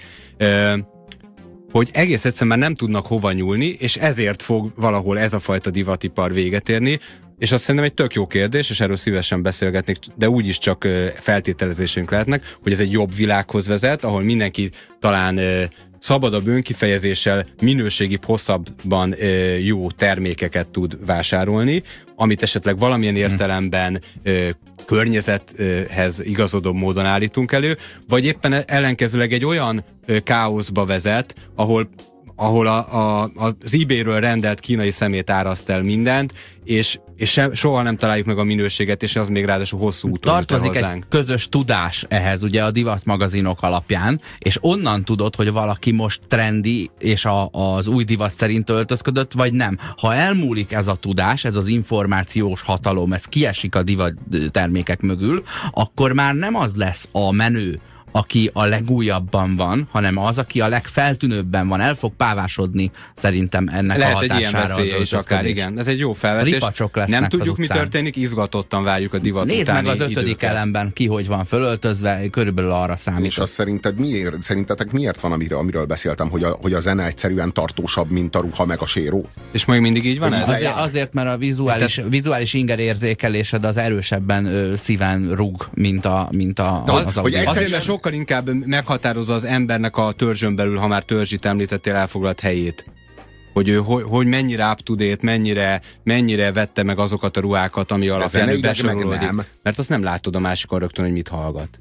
hogy egész egyszerűen már nem tudnak hova nyúlni, és ezért fog valahol ez a fajta divatipar véget érni. És azt szerintem egy tök jó kérdés, és erről szívesen beszélgetnék, de úgyis csak feltételezésünk lehetnek, hogy ez egy jobb világhoz vezet, ahol mindenki talán szabadabb önkifejezéssel, minőségibb, hosszabban jó termékeket tud vásárolni, amit esetleg valamilyen értelemben környezethez igazodó módon állítunk elő, vagy éppen ellenkezőleg egy olyan káoszba vezet, ahol az eBay-ről rendelt kínai szemét áraszt el mindent, és soha nem találjuk meg a minőséget, és az még ráadásul hosszú úton jut el hozzánk. Tartozik egy közös tudás ehhez, ugye a divatmagazinok alapján, és onnan tudod, hogy valaki most trendi, és az új divat szerint öltözködött, vagy nem. Ha elmúlik ez a tudás, ez az információs hatalom, ez kiesik a divat termékek mögül, akkor már nem az lesz a menő, aki a legújabban van, hanem az, aki a legfeltűnőbben van. El fog pávásodni szerintem ennek lehet a hatására. Lehet egy ilyen veszélye is akár, igen. Ez egy jó felvetés. Nem tudjuk, mi történik, izgatottan várjuk a divat Nézd utáni meg az 5. időket. elemben ki, hogy van fölöltözve, körülbelül arra számít. És azt szerintetek miért van, amiről beszéltem, hogy a zene egyszerűen tartósabb, mint a ruha meg a séró? És még mindig így van ez? Azért, mert a vizuális ingerérzékelésed az erősebben szíven rúg, mint az audív. Azért, mert sokkal inkább meghatározza az embernek a törzsön belül, ha már törzsit említettél, elfoglalt helyét. Hogy mennyire up-to-date, mennyire vette meg azokat a ruhákat, ami alapján ő besorolódik. Mert azt nem látod a másikon rögtön, hogy mit hallgat.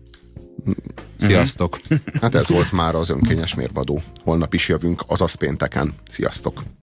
Sziasztok! Hát ez volt már az Önkényes Mérvadó. Holnap is jövünk, azaz pénteken. Sziasztok!